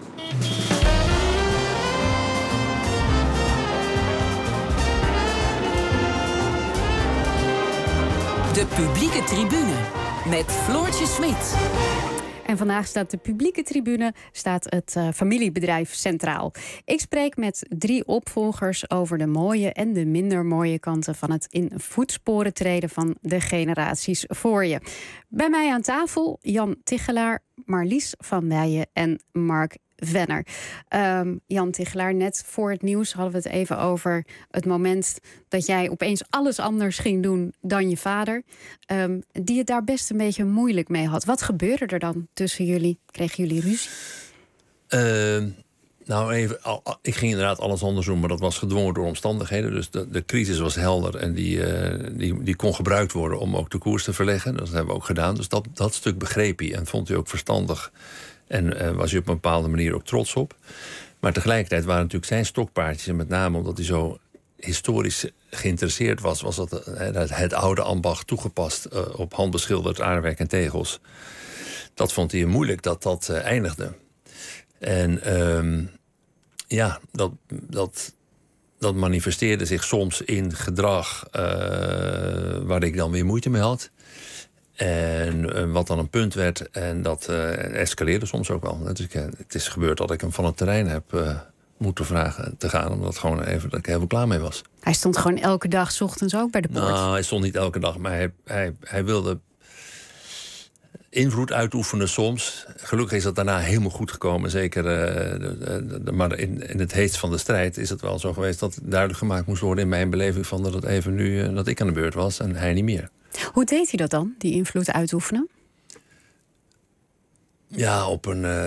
De publieke tribune met Floortje Smit. En vandaag staat de publieke tribune, het familiebedrijf centraal. Ik spreek met 3 opvolgers over de mooie en de minder mooie kanten van het in voetsporen treden van de generaties voor je. Bij mij aan tafel Jan Tichelaar, Marlies van Weijen en Mark Venner. Jan Tichelaar, net voor het nieuws hadden we het even over het moment dat jij opeens alles anders ging doen dan je vader. Die het daar best een beetje moeilijk mee had. Wat gebeurde er dan tussen jullie? Kregen jullie ruzie? Ik ging inderdaad alles anders doen, maar dat was gedwongen door omstandigheden. Dus de crisis was helder en die kon gebruikt worden om ook de koers te verleggen. Dat hebben we ook gedaan. Dus dat stuk begreep hij en vond hij ook verstandig. En was hij op een bepaalde manier ook trots op. Maar tegelijkertijd waren natuurlijk zijn stokpaardjes, en met name omdat hij zo historisch geïnteresseerd was dat het oude ambacht toegepast op handbeschilderd aardewerk en tegels. Dat vond hij moeilijk dat eindigde. En dat manifesteerde zich soms in gedrag waar ik dan weer moeite mee had. En wat dan een punt werd, en dat escaleerde soms ook wel. Dus het is gebeurd dat ik hem van het terrein heb moeten vragen te gaan, omdat dat ik er heel klaar mee was. Hij stond gewoon elke dag 's ochtends ook bij de poort? Nou, hij stond niet elke dag, maar hij wilde invloed uitoefenen soms. Gelukkig is dat daarna helemaal goed gekomen. Zeker, maar in het heetst van de strijd is het wel zo geweest dat duidelijk gemaakt moest worden in mijn beleving van dat het even nu dat ik aan de beurt was en hij niet meer. Hoe deed hij dat dan, die invloed uitoefenen? Ja, op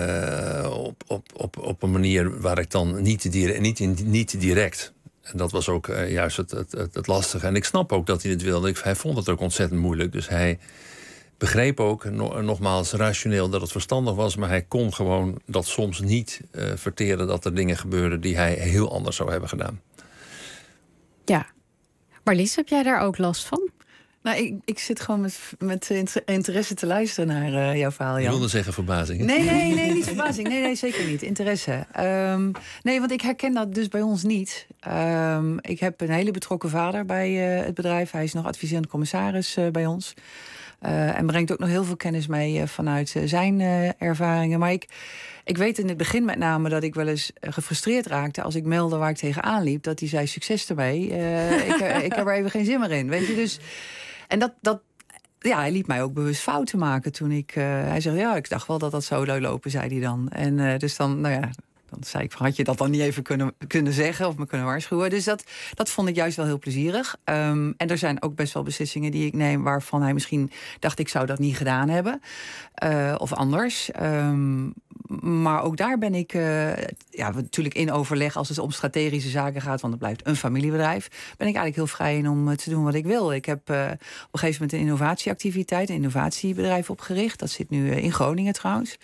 een manier waar ik dan niet direct. En dat was ook juist het lastige. En ik snap ook dat hij het wilde. Hij vond het ook ontzettend moeilijk. Dus hij begreep ook, nogmaals rationeel, dat het verstandig was. Maar hij kon gewoon dat soms niet verteren dat er dingen gebeurden die hij heel anders zou hebben gedaan. Ja. Marlies, heb jij daar ook last van? Nou, ik zit gewoon met interesse te luisteren naar jouw verhaal, Jan. Ik wilde zeggen verbazing. Nee, niet verbazing. Nee, zeker niet. Interesse. Nee, want ik herken dat dus bij ons niet. Ik heb een hele betrokken vader bij het bedrijf. Hij is nog adviserend commissaris bij ons. En brengt ook nog heel veel kennis mee vanuit zijn ervaringen. Maar ik weet in het begin met name dat ik wel eens gefrustreerd raakte als ik meldde waar ik tegenaan liep. Dat hij zei, succes ermee. Ik heb er even geen zin meer in. Weet je, dus. En hij liet mij ook bewust fouten maken toen hij zei, ja, ik dacht wel dat dat zo zou lopen, zei hij dan. En dus dan, dan zei ik, had je dat dan niet even kunnen zeggen of me kunnen waarschuwen? Dus dat vond ik juist wel heel plezierig. En er zijn ook best wel beslissingen die ik neem waarvan hij misschien dacht, ik zou dat niet gedaan hebben. Of anders. Maar ook daar ben ik natuurlijk in overleg als het om strategische zaken gaat, want het blijft een familiebedrijf, ben ik eigenlijk heel vrij in om te doen wat ik wil. Ik heb op een gegeven moment een innovatieactiviteit, een innovatiebedrijf opgericht. Dat zit nu in Groningen trouwens.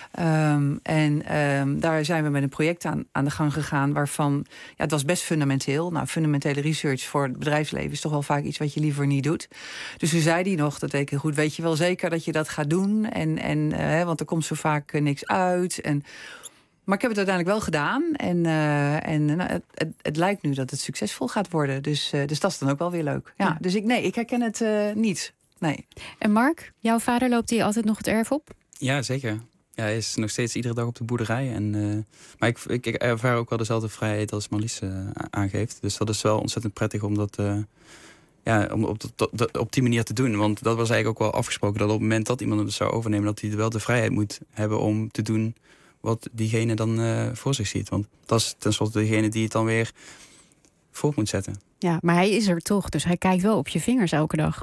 Daar zijn we met een project aan de gang gegaan waarvan, het was best fundamenteel. Nou, fundamentele research voor het bedrijfsleven is toch wel vaak iets wat je liever niet doet. Dus toen zei hij nog, dat weet ik heel goed, weet je wel zeker dat je dat gaat doen? Want er komt zo vaak niks uit. Maar ik heb het uiteindelijk wel gedaan. Het lijkt nu dat het succesvol gaat worden. Dus dat is dan ook wel weer leuk. Ja. Dus ik herken het niet. Nee. En Mark, jouw vader loopt hier altijd nog het erf op? Ja, zeker. Ja, hij is nog steeds iedere dag op de boerderij. Maar ik ervaar ook wel dezelfde vrijheid als Marlies aangeeft. Dus dat is wel ontzettend prettig om dat op die manier te doen. Want dat was eigenlijk ook wel afgesproken, dat op het moment dat iemand het zou overnemen, dat hij wel de vrijheid moet hebben om te doen wat diegene dan voor zich ziet. Want dat is tenslotte degene die het dan weer voor moet zetten. Ja, maar hij is er toch, dus hij kijkt wel op je vingers elke dag.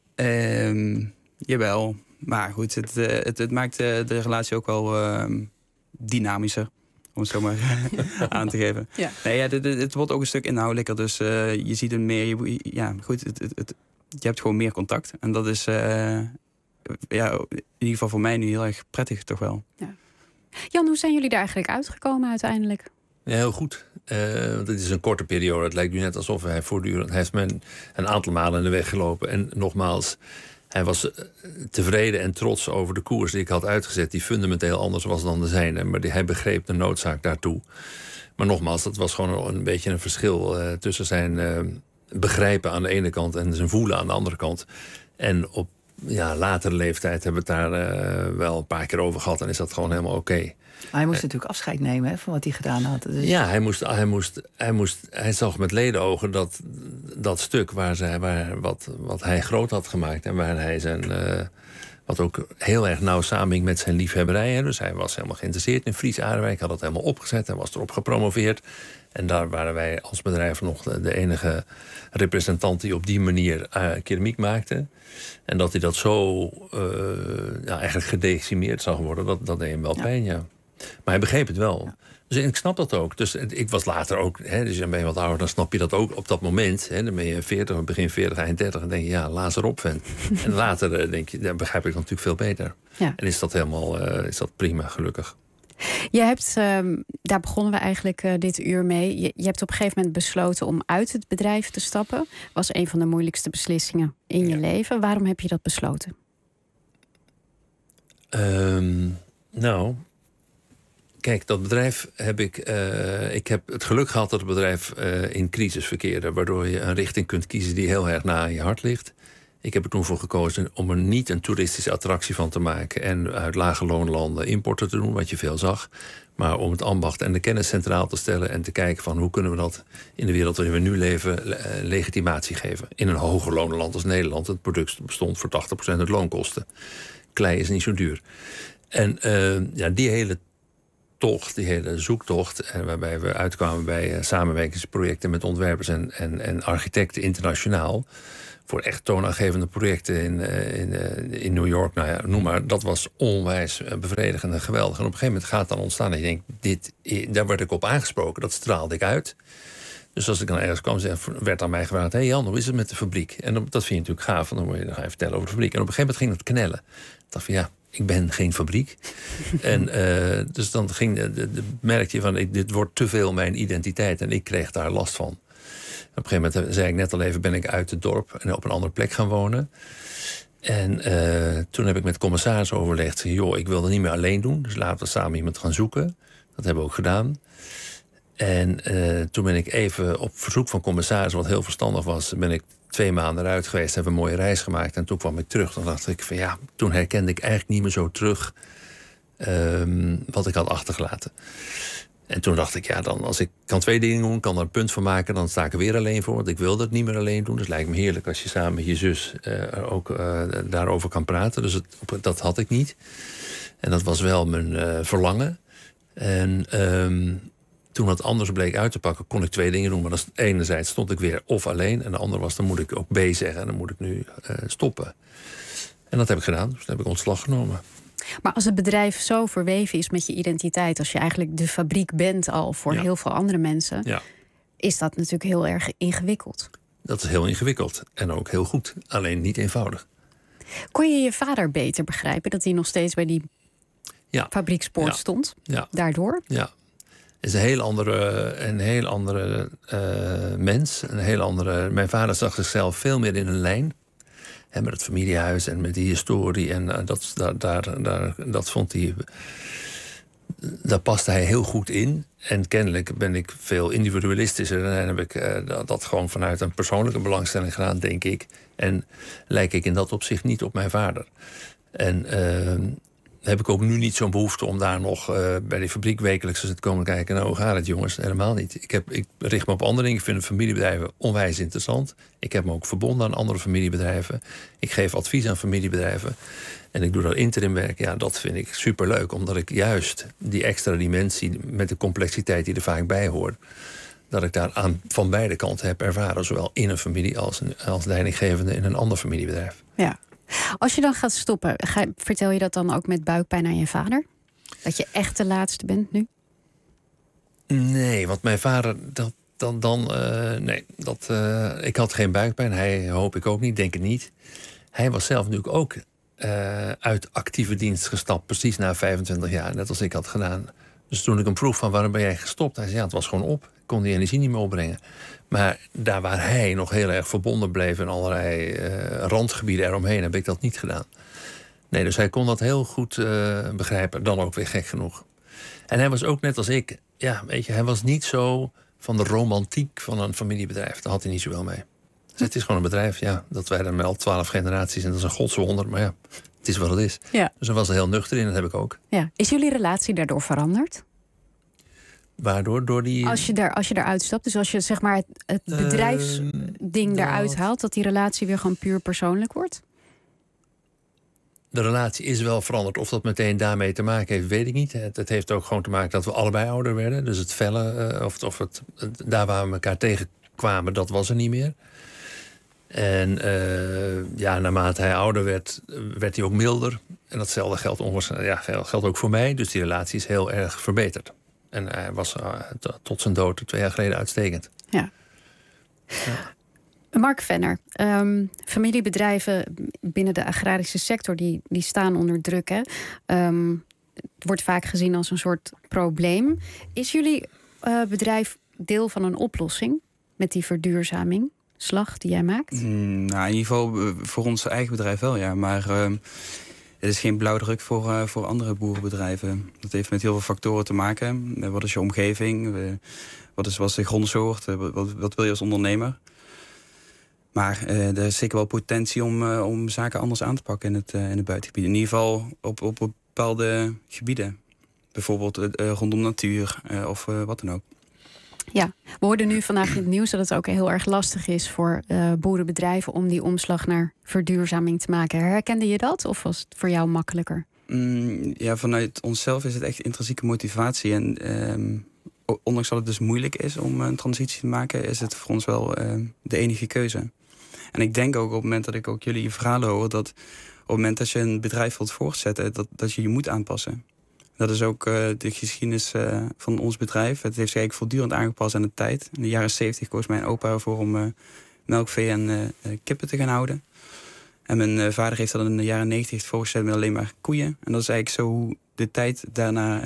Jawel. Maar goed, het maakt de relatie ook wel dynamischer. Om het zo maar aan te geven. Ja. Nee, het wordt ook een stuk inhoudelijker. Dus je ziet het meer. Je hebt gewoon meer contact. En dat is in ieder geval voor mij nu heel erg prettig toch wel. Ja. Jan, hoe zijn jullie daar eigenlijk uitgekomen uiteindelijk? Ja, heel goed. Want het is een korte periode. Het lijkt nu net alsof hij voortdurend. Hij heeft me een aantal malen in de weg gelopen. En nogmaals, hij was tevreden en trots over de koers die ik had uitgezet, die fundamenteel anders was dan de zijne. Maar hij begreep de noodzaak daartoe. Maar nogmaals, dat was gewoon een beetje een verschil tussen zijn begrijpen aan de ene kant en zijn voelen aan de andere kant. En op latere leeftijd hebben we het daar wel een paar keer over gehad en is dat gewoon helemaal oké. Maar hij moest natuurlijk afscheid nemen van wat hij gedaan had. Dus. Ja, hij zag met ledenogen dat stuk wat hij groot had gemaakt en waar hij zijn wat ook heel erg nauw samenhing met zijn liefhebberij. Dus hij was helemaal geïnteresseerd in Fries aardewerk, had het helemaal opgezet, hij was erop gepromoveerd. En daar waren wij als bedrijf nog de enige representant die op die manier keramiek maakte. En dat hij dat zo eigenlijk gedecimeerd zag worden, dat deed hem wel pijn, ja. Maar hij begreep het wel. Ja. Dus ik snap dat ook. Dus ik was later ook, dus dan ben je wat ouder, dan snap je dat ook op dat moment. Dan ben je 40, begin 40, eind 30, en denk je, ja, laat erop, vent. En later denk je, dan begrijp ik natuurlijk veel beter. Ja. En is dat helemaal is dat prima, gelukkig. Je hebt, daar begonnen we eigenlijk dit uur mee. Je hebt op een gegeven moment besloten om uit het bedrijf te stappen. Was een van de moeilijkste beslissingen in je leven. Waarom heb je dat besloten? Nou, kijk, dat bedrijf heb ik heb het geluk gehad dat het bedrijf in crisis verkeerde, waardoor je een richting kunt kiezen die heel erg na aan je hart ligt. Ik heb er toen voor gekozen om er niet een toeristische attractie van te maken en uit lage loonlanden importen te doen, wat je veel zag. Maar om het ambacht en de kennis centraal te stellen en te kijken van hoe kunnen we dat in de wereld waarin we nu leven legitimatie geven. In een hoger loonland als Nederland. Het product bestond voor 80% uit loonkosten. Klei is niet zo duur. En die hele tocht, die hele zoektocht, waarbij we uitkwamen bij samenwerkingsprojecten met ontwerpers en architecten internationaal, voor echt toonaangevende projecten in New York, nou ja, noem maar, dat was onwijs bevredigend en geweldig. En op een gegeven moment gaat het dan ontstaan en je denkt, daar werd ik op aangesproken, dat straalde ik uit. Dus als ik dan ergens kwam, werd aan mij gevraagd, hey Jan, hoe is het met de fabriek? En dat vind je natuurlijk gaaf, want dan ga je vertellen over de fabriek. En op een gegeven moment ging het knellen. Ik dacht van ja, ik ben geen fabriek. En dus dan merkte je van, dit wordt te veel mijn identiteit en ik kreeg daar last van. Op een gegeven moment, zei ik net al even, ben ik uit het dorp en op een andere plek gaan wonen. En toen heb ik met de commissaris overlegd, joh, ik wil dat niet meer alleen doen, dus laten we samen iemand gaan zoeken. Dat hebben we ook gedaan. En toen ben ik even op verzoek van commissaris, wat heel verstandig was, ben ik 2 maanden eruit geweest, hebben een mooie reis gemaakt. En toen kwam ik terug. Dan dacht ik van ja, toen herkende ik eigenlijk niet meer zo terug wat ik had achtergelaten. En toen dacht ik, ja, dan als ik kan 2 dingen doen, kan er een punt van maken, dan sta ik er weer alleen voor. Want ik wilde het niet meer alleen doen. Dus het lijkt me heerlijk als je samen met je zus ook daarover kan praten. Dus dat had ik niet. En dat was wel mijn verlangen. En toen het anders bleek uit te pakken, kon ik 2 dingen doen. Maar dat is, enerzijds stond ik weer of alleen. En de andere was, dan moet ik ook B zeggen. En dan moet ik nu stoppen. En dat heb ik gedaan. Dus dan heb ik ontslag genomen. Maar als het bedrijf zo verweven is met je identiteit, als je eigenlijk de fabriek bent al voor heel veel andere mensen, is dat natuurlijk heel erg ingewikkeld. Dat is heel ingewikkeld en ook heel goed, alleen niet eenvoudig. Kon je je vader beter begrijpen dat hij nog steeds bij die fabriekspoort stond? Ja. Daardoor? Ja. Het is een heel andere mens. Mijn vader zag zichzelf veel meer in een lijn. Met het familiehuis en met die historie. En dat vond hij. Daar paste hij heel goed in. En kennelijk ben ik veel individualistischer. En heb ik dat gewoon vanuit een persoonlijke belangstelling gedaan, denk ik. En lijk ik in dat opzicht niet op mijn vader. En heb ik ook nu niet zo'n behoefte om daar nog bij die fabriek wekelijks te komen kijken. Nou, hoe gaat het, jongens? Helemaal niet. Ik richt me op andere dingen. Ik vind familiebedrijven onwijs interessant. Ik heb me ook verbonden aan andere familiebedrijven. Ik geef advies aan familiebedrijven. En ik doe daar interimwerk. Ja, dat vind ik superleuk. Omdat ik juist die extra dimensie met de complexiteit die er vaak bij hoort, dat ik daar van beide kanten heb ervaren. Zowel in een familie als leidinggevende in een ander familiebedrijf. Ja. Als je dan gaat stoppen, vertel je dat dan ook met buikpijn aan je vader? Dat je echt de laatste bent nu? Nee, want mijn vader, ik had geen buikpijn. Hij hoop ik ook niet, denk het niet. Hij was zelf natuurlijk ook uit actieve dienst gestapt, precies na 25 jaar, net als ik had gedaan. Dus toen ik hem vroeg van waarom ben jij gestopt? Hij zei ja, het was gewoon op. Ik kon die energie niet meer opbrengen. Maar daar waar hij nog heel erg verbonden bleef in allerlei randgebieden eromheen, heb ik dat niet gedaan. Nee, dus hij kon dat heel goed begrijpen. Dan ook weer gek genoeg. En hij was ook net als ik. Ja, weet je, hij was niet zo van de romantiek van een familiebedrijf. Daar had hij niet zo wel mee. Dus het is gewoon een bedrijf, ja, dat wij dan wel 12 generaties en dat is een godswonder. Maar ja, het is wat het is. Ja. Dus hij was er heel nuchter in, dat heb ik ook. Ja. Is jullie relatie daardoor veranderd? Waardoor? Door die... Als je eruit stapt, dus als je zeg maar het bedrijfsding eruit haalt, dat die relatie weer gewoon puur persoonlijk wordt? De relatie is wel veranderd. Of dat meteen daarmee te maken heeft, weet ik niet. Het heeft ook gewoon te maken dat we allebei ouder werden. Dus het felle, daar waar we elkaar tegenkwamen, dat was er niet meer. En naarmate hij ouder werd, werd hij ook milder. En datzelfde geldt ook voor mij. Dus die relatie is heel erg verbeterd. En hij was tot zijn dood 2 jaar geleden uitstekend. Ja. Mark Venner, familiebedrijven binnen de agrarische sector die staan onder druk. Hè? Het wordt vaak gezien als een soort probleem. Is jullie bedrijf deel van een oplossing met die verduurzamingsslag die jij maakt? In ieder geval voor ons eigen bedrijf wel, ja. Maar het is geen blauwdruk voor andere boerenbedrijven. Dat heeft met heel veel factoren te maken. Wat is je omgeving? Wat is de grondsoort? Wat wil je als ondernemer? Maar er is zeker wel potentie om zaken anders aan te pakken in het buitengebied. In ieder geval op bepaalde gebieden. Bijvoorbeeld rondom natuur of wat dan ook. Ja, we hoorden nu vandaag in het nieuws dat het ook heel erg lastig is voor boerenbedrijven om die omslag naar verduurzaming te maken. Herkende je dat of was het voor jou makkelijker? Vanuit onszelf is het echt intrinsieke motivatie. En ondanks dat het dus moeilijk is om een transitie te maken, is het voor ons wel de enige keuze. En ik denk ook op het moment dat ik ook jullie verhalen hoor, dat op het moment dat je een bedrijf wilt voortzetten, dat je moet aanpassen. Dat is ook de geschiedenis van ons bedrijf. Het heeft zich eigenlijk voortdurend aangepast aan de tijd. In de jaren 70 koos mijn opa ervoor om melkvee en kippen te gaan houden. En mijn vader heeft dat in de jaren 90 voorgezet met alleen maar koeien. En dat is eigenlijk zo hoe de tijd daarna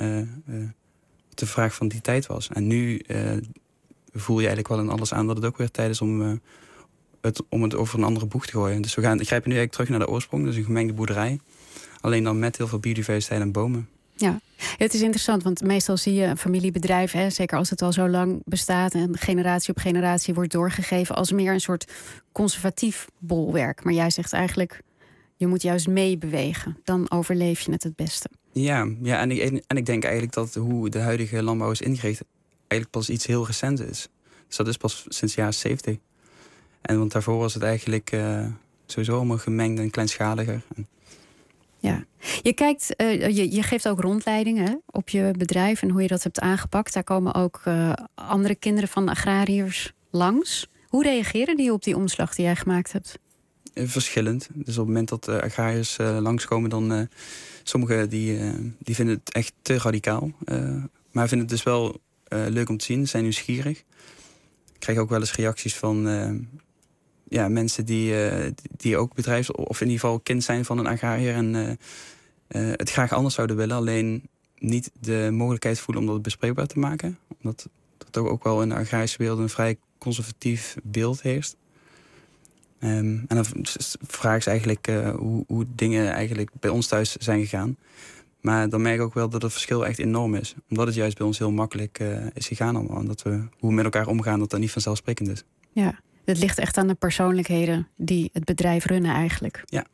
de vraag van die tijd was. En nu voel je eigenlijk wel in alles aan dat het ook weer tijd is om het over een andere boeg te gooien. Dus we grijpen nu eigenlijk terug naar de oorsprong. Dus een gemengde boerderij. Alleen dan met heel veel biodiversiteit en bomen. Ja, het is interessant, want meestal zie je een familiebedrijf, zeker als het al zo lang bestaat en generatie op generatie wordt doorgegeven, als meer een soort conservatief bolwerk. Maar jij zegt eigenlijk, je moet juist meebewegen. Dan overleef je het beste. Ja, en ik denk eigenlijk dat hoe de huidige landbouw is ingericht eigenlijk pas iets heel recents is. Dus dat is pas sinds de jaren 70. En want daarvoor was het eigenlijk sowieso allemaal gemengd en kleinschaliger. Ja, je geeft ook rondleidingen op je bedrijf en hoe je dat hebt aangepakt. Daar komen ook andere kinderen van agrariërs langs. Hoe reageren die op die omslag die jij gemaakt hebt? Verschillend. Dus op het moment dat agrariërs langskomen, dan sommigen die vinden het echt te radicaal. Maar vinden het dus wel leuk om te zien, zijn nieuwsgierig. Ik krijg ook wel eens reacties van mensen die ook bedrijfs, of in ieder geval kind zijn van een agrariër en het graag anders zouden willen, alleen niet de mogelijkheid voelen om dat bespreekbaar te maken. Omdat dat ook wel in de agrarische wereld een vrij conservatief beeld heerst. En dan vraag ik ze eigenlijk hoe dingen eigenlijk bij ons thuis zijn gegaan. Maar dan merk ik ook wel dat het verschil echt enorm is. Omdat het juist bij ons heel makkelijk is gegaan allemaal. En dat hoe we met elkaar omgaan, dat niet vanzelfsprekend is. Ja. Het ligt echt aan de persoonlijkheden die het bedrijf runnen eigenlijk. Ja.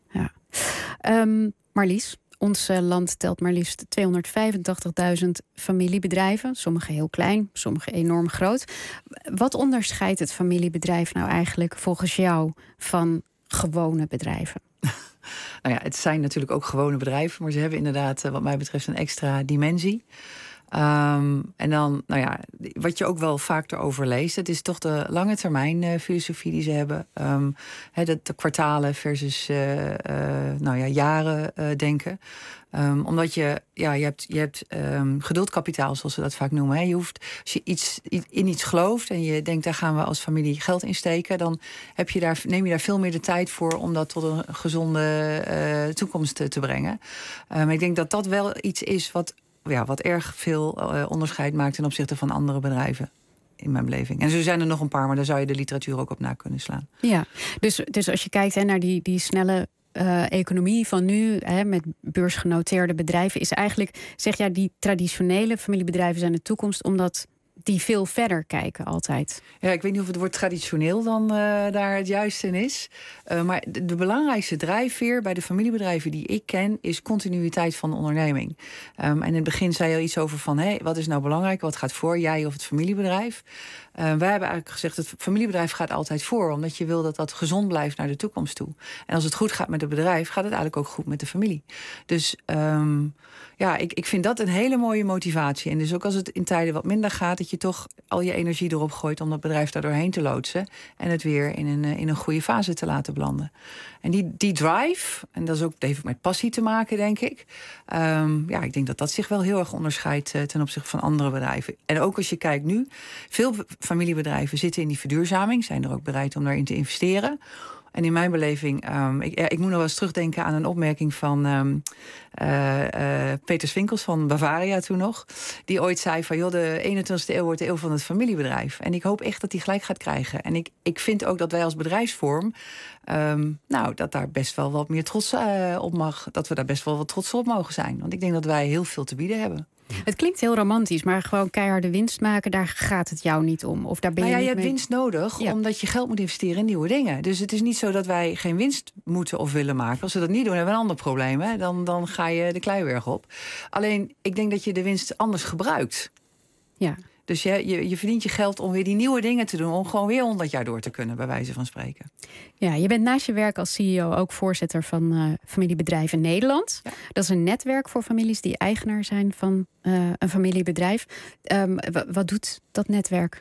Marlies, ons land telt maar liefst 285.000 familiebedrijven. Sommige heel klein, sommige enorm groot. Wat onderscheidt het familiebedrijf nou eigenlijk volgens jou van gewone bedrijven? Nou ja, het zijn natuurlijk ook gewone bedrijven, maar ze hebben inderdaad wat mij betreft een extra dimensie. En dan, wat je ook wel vaak erover leest, het is toch de lange termijn filosofie die ze hebben. De kwartalen versus jaren denken. Omdat je hebt geduldkapitaal, zoals we dat vaak noemen. Hè. Je hoeft, als je in iets gelooft en je denkt, daar gaan we als familie geld in steken, dan neem je daar veel meer de tijd voor om dat tot een gezonde toekomst te brengen. Ik denk dat dat wel iets is wat erg veel onderscheid maakt ten opzichte van andere bedrijven in mijn beleving. En zo zijn er nog een paar, maar daar zou je de literatuur ook op na kunnen slaan. Ja, dus als je kijkt naar die snelle economie van nu, met beursgenoteerde bedrijven, is eigenlijk, zeg jij, die traditionele familiebedrijven zijn de toekomst, omdat die veel verder kijken altijd. Ja, ik weet niet of het woord traditioneel dan daar het juiste in is. Maar de belangrijkste drijfveer bij de familiebedrijven die ik ken is continuïteit van de onderneming. En in het begin zei je al iets over van, wat is nou belangrijk? Wat gaat voor, jij of het familiebedrijf? Wij hebben eigenlijk gezegd, het familiebedrijf gaat altijd voor, omdat je wil dat dat gezond blijft naar de toekomst toe. En als het goed gaat met het bedrijf, gaat het eigenlijk ook goed met de familie. Dus Ja, ik vind dat een hele mooie motivatie. En dus ook als het in tijden wat minder gaat, dat je toch al je energie erop gooit om dat bedrijf daar doorheen te loodsen. En het weer in een goede fase te laten belanden. En die drive, en dat is ook even met passie te maken, denk ik. Ik denk dat zich wel heel erg onderscheidt ten opzichte van andere bedrijven. En ook als je kijkt nu, veel familiebedrijven zitten in die verduurzaming, zijn er ook bereid om daarin te investeren. En in mijn beleving, ik moet nog wel eens terugdenken aan een opmerking van Peter Swinkels van Bavaria toen nog. Die ooit zei van, joh, de 21e eeuw wordt de eeuw van het familiebedrijf. En ik hoop echt dat hij gelijk gaat krijgen. En ik vind ook dat wij als bedrijfsvorm, dat daar best wel wat meer trots op mag. Dat we daar best wel wat trots op mogen zijn. Want ik denk dat wij heel veel te bieden hebben. Het klinkt heel romantisch, maar gewoon keiharde winst maken, daar gaat het jou niet om. Of daar ben je niet je mee... hebt winst nodig, omdat je geld moet investeren in nieuwe dingen. Dus het is niet zo dat wij geen winst moeten of willen maken. Als we dat niet doen, hebben we een ander probleem. Hè? Dan ga je de kleiberg op. Alleen, ik denk dat je de winst anders gebruikt. Ja. Dus je verdient je geld om weer die nieuwe dingen te doen, om gewoon weer 100 jaar door te kunnen, bij wijze van spreken. Ja, je bent naast je werk als CEO ook voorzitter van Familiebedrijven Nederland. Ja. Dat is een netwerk voor families die eigenaar zijn van een familiebedrijf. Wat doet dat netwerk?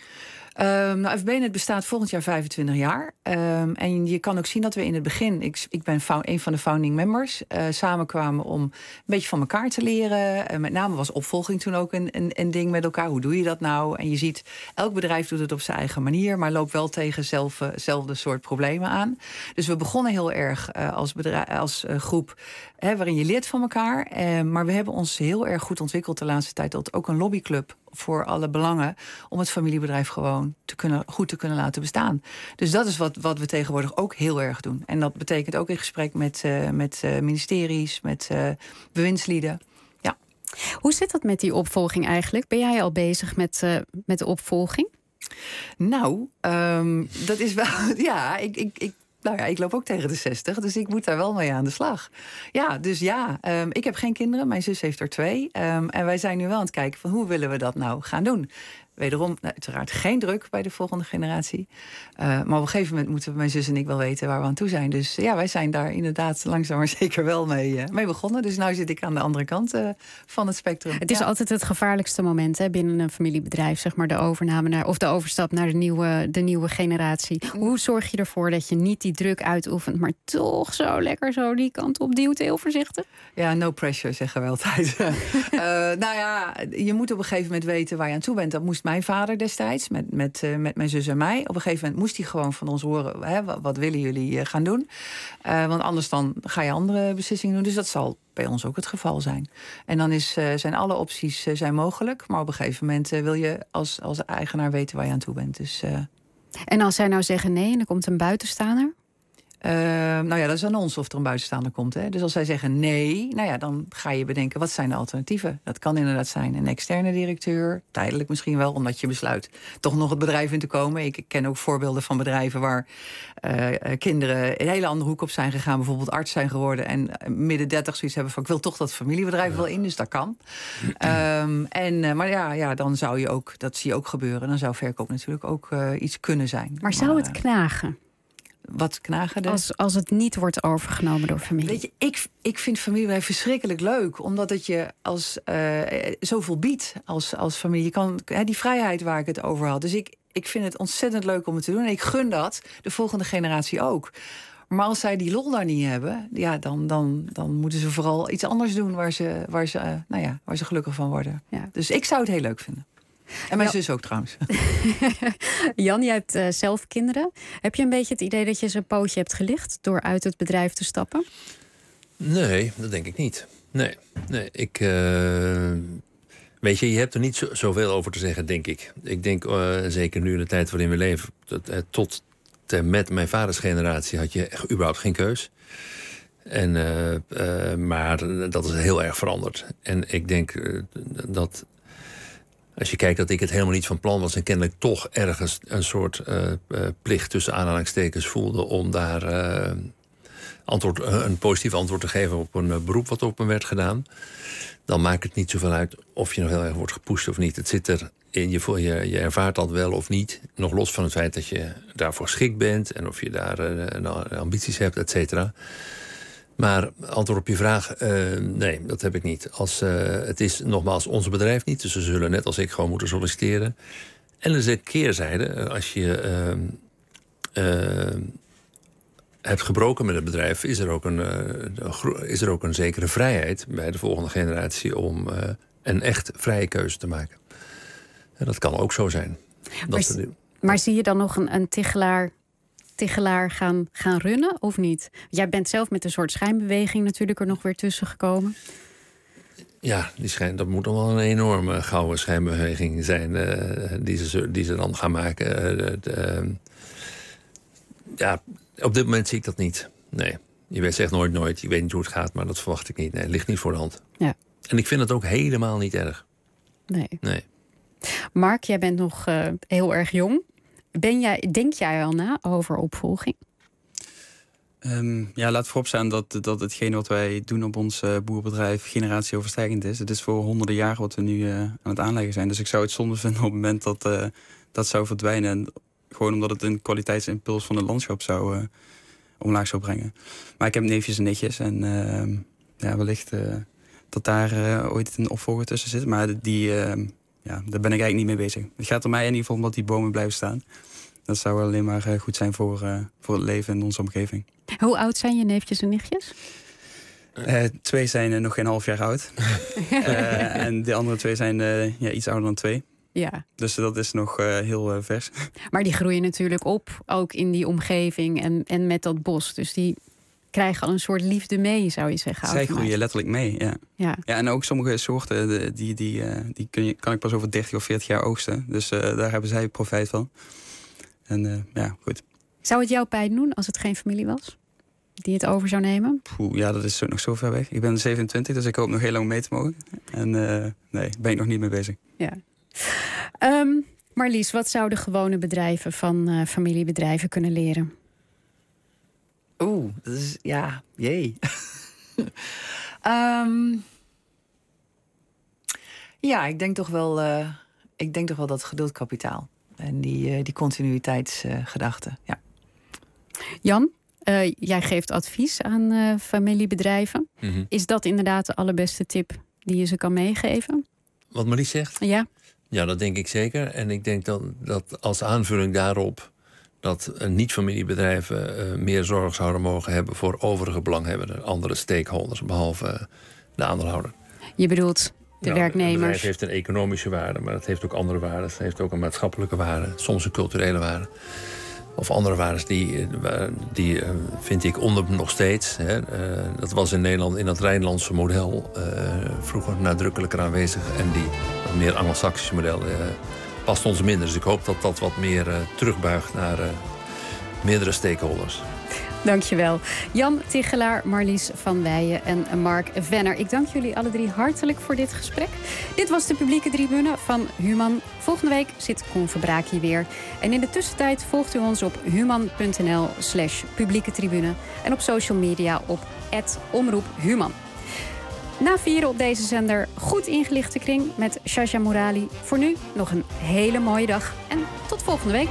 FBNet bestaat volgend jaar 25 jaar. En je kan ook zien dat we in het begin, ik ben een van de founding members, samenkwamen om een beetje van elkaar te leren. Met name was opvolging toen ook een ding met elkaar. Hoe doe je dat nou? En je ziet, elk bedrijf doet het op zijn eigen manier, maar loopt wel tegen hetzelfde soort problemen aan. Dus we begonnen heel erg als groep, waarin je leert van elkaar. Maar we hebben ons heel erg goed ontwikkeld de laatste tijd tot ook een lobbyclub voor alle belangen, om het familiebedrijf gewoon goed te kunnen laten bestaan. Dus dat is wat we tegenwoordig ook heel erg doen. En dat betekent ook in gesprek met ministeries, met bewindslieden. Ja. Hoe zit dat met die opvolging eigenlijk? Ben jij al bezig met de opvolging? Nou, dat is wel... Ja, ik loop ook tegen de 60, dus ik moet daar wel mee aan de slag. Ja, dus ik heb geen kinderen. Mijn zus heeft er 2. En wij zijn nu wel aan het kijken van hoe willen we dat nou gaan doen. Wederom, uiteraard geen druk bij de volgende generatie. Maar op een gegeven moment moeten mijn zus en ik wel weten waar we aan toe zijn. Dus wij zijn daar inderdaad langzaam maar zeker wel mee begonnen. Dus nu zit ik aan de andere kant van het spectrum. Het is altijd het gevaarlijkste moment binnen een familiebedrijf, zeg maar de overname of de overstap naar de nieuwe generatie. Hoe zorg je ervoor dat je niet die druk uitoefent, maar toch zo lekker zo die kant op duwt, heel voorzichtig? Ja, no pressure, zeggen we altijd. Je moet op een gegeven moment weten waar je aan toe bent. Dat moest mijn vader destijds, met mijn zus en mij. Op een gegeven moment moest hij gewoon van ons horen, wat willen jullie gaan doen? Want anders dan ga je andere beslissingen doen. Dus dat zal bij ons ook het geval zijn. En dan zijn alle opties mogelijk. Maar op een gegeven moment wil je als eigenaar weten waar je aan toe bent. Dus, En als zij nou zeggen nee en er komt een buitenstaander? Dat is aan ons of er een buitenstaander komt. Hè. Dus als zij zeggen nee, dan ga je bedenken, wat zijn de alternatieven? Dat kan inderdaad zijn een externe directeur, tijdelijk misschien wel, omdat je besluit toch nog het bedrijf in te komen. Ik ken ook voorbeelden van bedrijven waar kinderen een hele andere hoek op zijn gegaan, bijvoorbeeld arts zijn geworden en midden 30 zoiets hebben van, ik wil toch dat familiebedrijf wel in, dus dat kan. Dan zou je ook, dat zie je ook gebeuren, dan zou verkoop natuurlijk ook iets kunnen zijn. Maar zou het knagen? Wat knagen er? Als het niet wordt overgenomen door familie. Weet je, ik vind familiebedrijf verschrikkelijk leuk. Omdat het je zoveel biedt als familie. Je kan die vrijheid waar ik het over had. Dus ik vind het ontzettend leuk om het te doen. En ik gun dat de volgende generatie ook. Maar als zij die lol daar niet hebben, dan moeten ze vooral iets anders doen waar ze gelukkig van worden. Ja. Dus ik zou het heel leuk vinden. En mijn zus ook trouwens. Jan, jij hebt zelf kinderen. Heb je een beetje het idee dat je ze een pootje hebt gelicht door uit het bedrijf te stappen? Nee, dat denk ik niet. Nee. Weet je hebt er niet zoveel over te zeggen, denk ik. Ik denk, zeker nu in de tijd waarin we leven, tot met mijn vaders generatie had je überhaupt geen keus. Maar dat is heel erg veranderd. En ik denk dat, als je kijkt dat ik het helemaal niet van plan was en kennelijk toch ergens een soort plicht tussen aanhalingstekens voelde om daar een positief antwoord te geven op een beroep wat op me werd gedaan, dan maakt het niet zoveel uit of je nog heel erg wordt gepusht of niet. Het zit er in je ervaart dat wel of niet, nog los van het feit dat je daarvoor geschikt bent en of je daar ambities hebt, et cetera. Maar antwoord op je vraag, nee, dat heb ik niet. Het is nogmaals ons bedrijf niet, dus ze zullen net als ik gewoon moeten solliciteren. En er is een keerzijde, als je hebt gebroken met het bedrijf, is er ook een zekere vrijheid bij de volgende generatie om een echt vrije keuze te maken. En dat kan ook zo zijn. Maar zie je dan nog een Tichelaar gaan runnen of niet? Jij bent zelf met een soort schijnbeweging natuurlijk er nog weer tussen gekomen. Ja, dat moet dan wel een enorme gouden schijnbeweging zijn die ze dan gaan maken. Ja, op dit moment zie ik dat niet. Nee, je zegt nooit. Je weet niet hoe het gaat, maar dat verwacht ik niet. Nee, het ligt niet voor de hand. Ja. En ik vind het ook helemaal niet erg. Nee. Mark, jij bent nog heel erg jong. Denk jij al na over opvolging? Laat voorop staan dat hetgene wat wij doen op ons boerbedrijf generatieoverstijgend is. Het is voor honderden jaren wat we nu aan het aanleggen zijn. Dus ik zou het zonde vinden op het moment dat zou verdwijnen. En gewoon omdat het een kwaliteitsimpuls van het landschap omlaag zou brengen. Maar ik heb neefjes en nichtjes. En wellicht dat daar ooit een opvolger tussen zit. Maar daar ben ik eigenlijk niet mee bezig. Het gaat er mij in ieder geval om dat die bomen blijven staan. Dat zou alleen maar goed zijn voor het leven in onze omgeving. Hoe oud zijn je neefjes en nichtjes? 2 zijn nog geen half jaar oud. En de andere 2 zijn iets ouder dan 2. Ja. Dus dat is nog heel vers. Maar die groeien natuurlijk op, ook in die omgeving en met dat bos. Dus die krijgen al een soort liefde mee, zou je zeggen. Zij groeien letterlijk mee, ja. Ja, en ook sommige soorten, die kan ik pas over 30 of 40 jaar oogsten. Dus daar hebben zij profijt van. En goed. Zou het jou pijn doen als het geen familie was? Die het over zou nemen? Dat is nog zo ver weg. Ik ben 27, dus ik hoop nog heel lang mee te mogen. En nee, ben ik nog niet mee bezig. Ja. Marlies, wat zouden gewone bedrijven van familiebedrijven kunnen leren? Dat is, jee. Ik denk toch wel dat geduldkapitaal. En die continuïteitsgedachte, ja. Jan, jij geeft advies aan familiebedrijven. Mm-hmm. Is dat inderdaad de allerbeste tip die je ze kan meegeven? Wat Marlies zegt? Ja. Ja, dat denk ik zeker. En ik denk dat als aanvulling daarop dat niet-familiebedrijven meer zorg zouden mogen hebben voor overige belanghebbenden, andere stakeholders, behalve de aandeelhouder. Je bedoelt de werknemers? Een bedrijf heeft een economische waarde, maar het heeft ook andere waarden. Het heeft ook een maatschappelijke waarde, soms een culturele waarde. Of andere waarden die vind ik nog steeds. Dat was in Nederland in het Rijnlandse model vroeger nadrukkelijker aanwezig. En die meer Anglo-Saxische model past ons minder. Dus ik hoop dat dat wat meer terugbuigt naar meerdere stakeholders. Dankjewel. Jan Tichelaar, Marlies van Weijen en Mark Venner. Ik dank jullie alle 3 hartelijk voor dit gesprek. Dit was de publieke tribune van Human. Volgende week zit Koen Verbraak hier weer. En in de tussentijd volgt u ons op human.nl/publieke tribune. En op social media op @omroephuman. Na 4 op deze zender goed ingelichte kring met Shasha Morali. Voor nu nog een hele mooie dag en tot volgende week.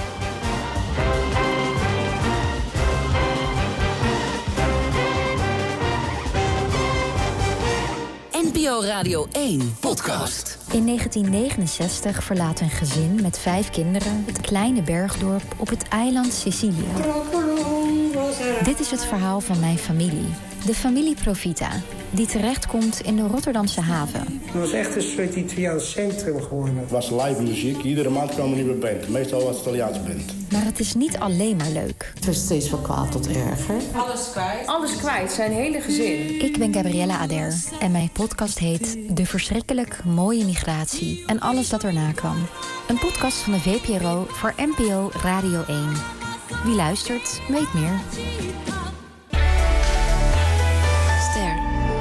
NPO Radio 1 podcast. In 1969 verlaat een gezin met 5 kinderen het kleine bergdorp op het eiland Sicilië. Dit is het verhaal van mijn familie. De familie Profita, die terechtkomt in de Rotterdamse haven. Het was echt een soort Italiaans centrum geworden. Het was live muziek. Iedere maand kwam een nieuwe band. Meestal was het Italiaans band. Maar het is niet alleen maar leuk. Het is steeds van kwaad tot erger. Alles kwijt. Alles kwijt, zijn hele gezin. Ik ben Gabriella Ader en mijn podcast heet De verschrikkelijk mooie migratie en alles dat erna kwam. Een podcast van de VPRO voor NPO Radio 1. Wie luistert, weet meer. Ster.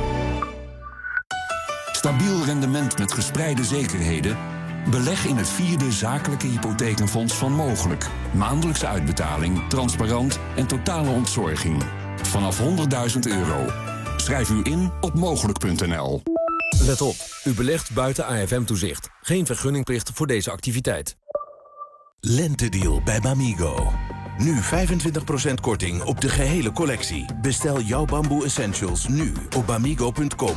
Stabiel rendement met gespreide zekerheden? Beleg in het 4e zakelijke hypothekenfonds van Mogelijk. Maandelijkse uitbetaling, transparant en totale ontzorging. Vanaf €100.000. Schrijf u in op mogelijk.nl. Let op, u belegt buiten AFM-toezicht. Geen vergunningplicht voor deze activiteit. Lentedeal bij Bamigo. Nu 25% korting op de gehele collectie. Bestel jouw Bamboo Essentials nu op bamigo.com.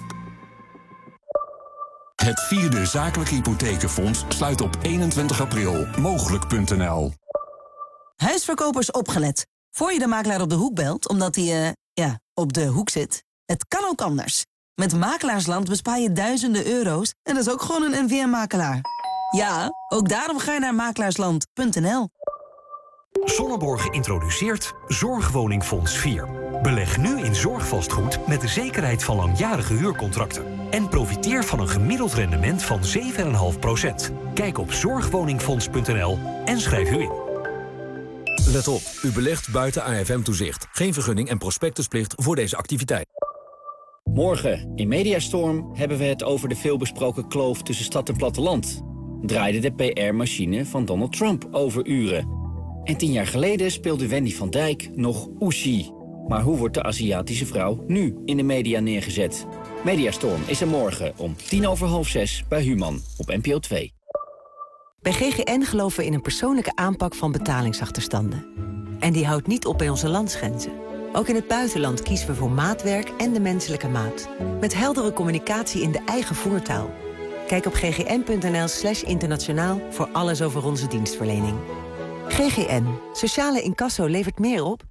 Het 4e Zakelijke Hypothekenfonds sluit op 21 april. Mogelijk.nl. Huisverkopers opgelet. Voor je de makelaar op de hoek belt, omdat hij, op de hoek zit. Het kan ook anders. Met Makelaarsland bespaar je duizenden euro's en dat is ook gewoon een NVM-makelaar. Ja, ook daarom ga je naar makelaarsland.nl. Sonneborg introduceert Zorgwoningfonds 4. Beleg nu in zorgvastgoed met de zekerheid van langjarige huurcontracten. En profiteer van een gemiddeld rendement van 7,5%. Kijk op zorgwoningfonds.nl en schrijf u in. Let op, u belegt buiten AFM-toezicht. Geen vergunning en prospectusplicht voor deze activiteit. Morgen in Mediastorm hebben we het over de veelbesproken kloof tussen stad en platteland. Draaide de PR-machine van Donald Trump over uren. En 10 jaar geleden speelde Wendy van Dijk nog Oeshi. Maar hoe wordt de Aziatische vrouw nu in de media neergezet? Mediastorm is er morgen om 5:10 bij Human op NPO 2. Bij GGN geloven we in een persoonlijke aanpak van betalingsachterstanden. En die houdt niet op bij onze landsgrenzen. Ook in het buitenland kiezen we voor maatwerk en de menselijke maat. Met heldere communicatie in de eigen voertaal. Kijk op ggn.nl/internationaal voor alles over onze dienstverlening. GGN. Sociale incasso levert meer op.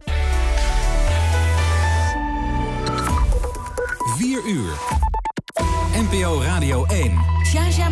4 uur. NPO Radio 1.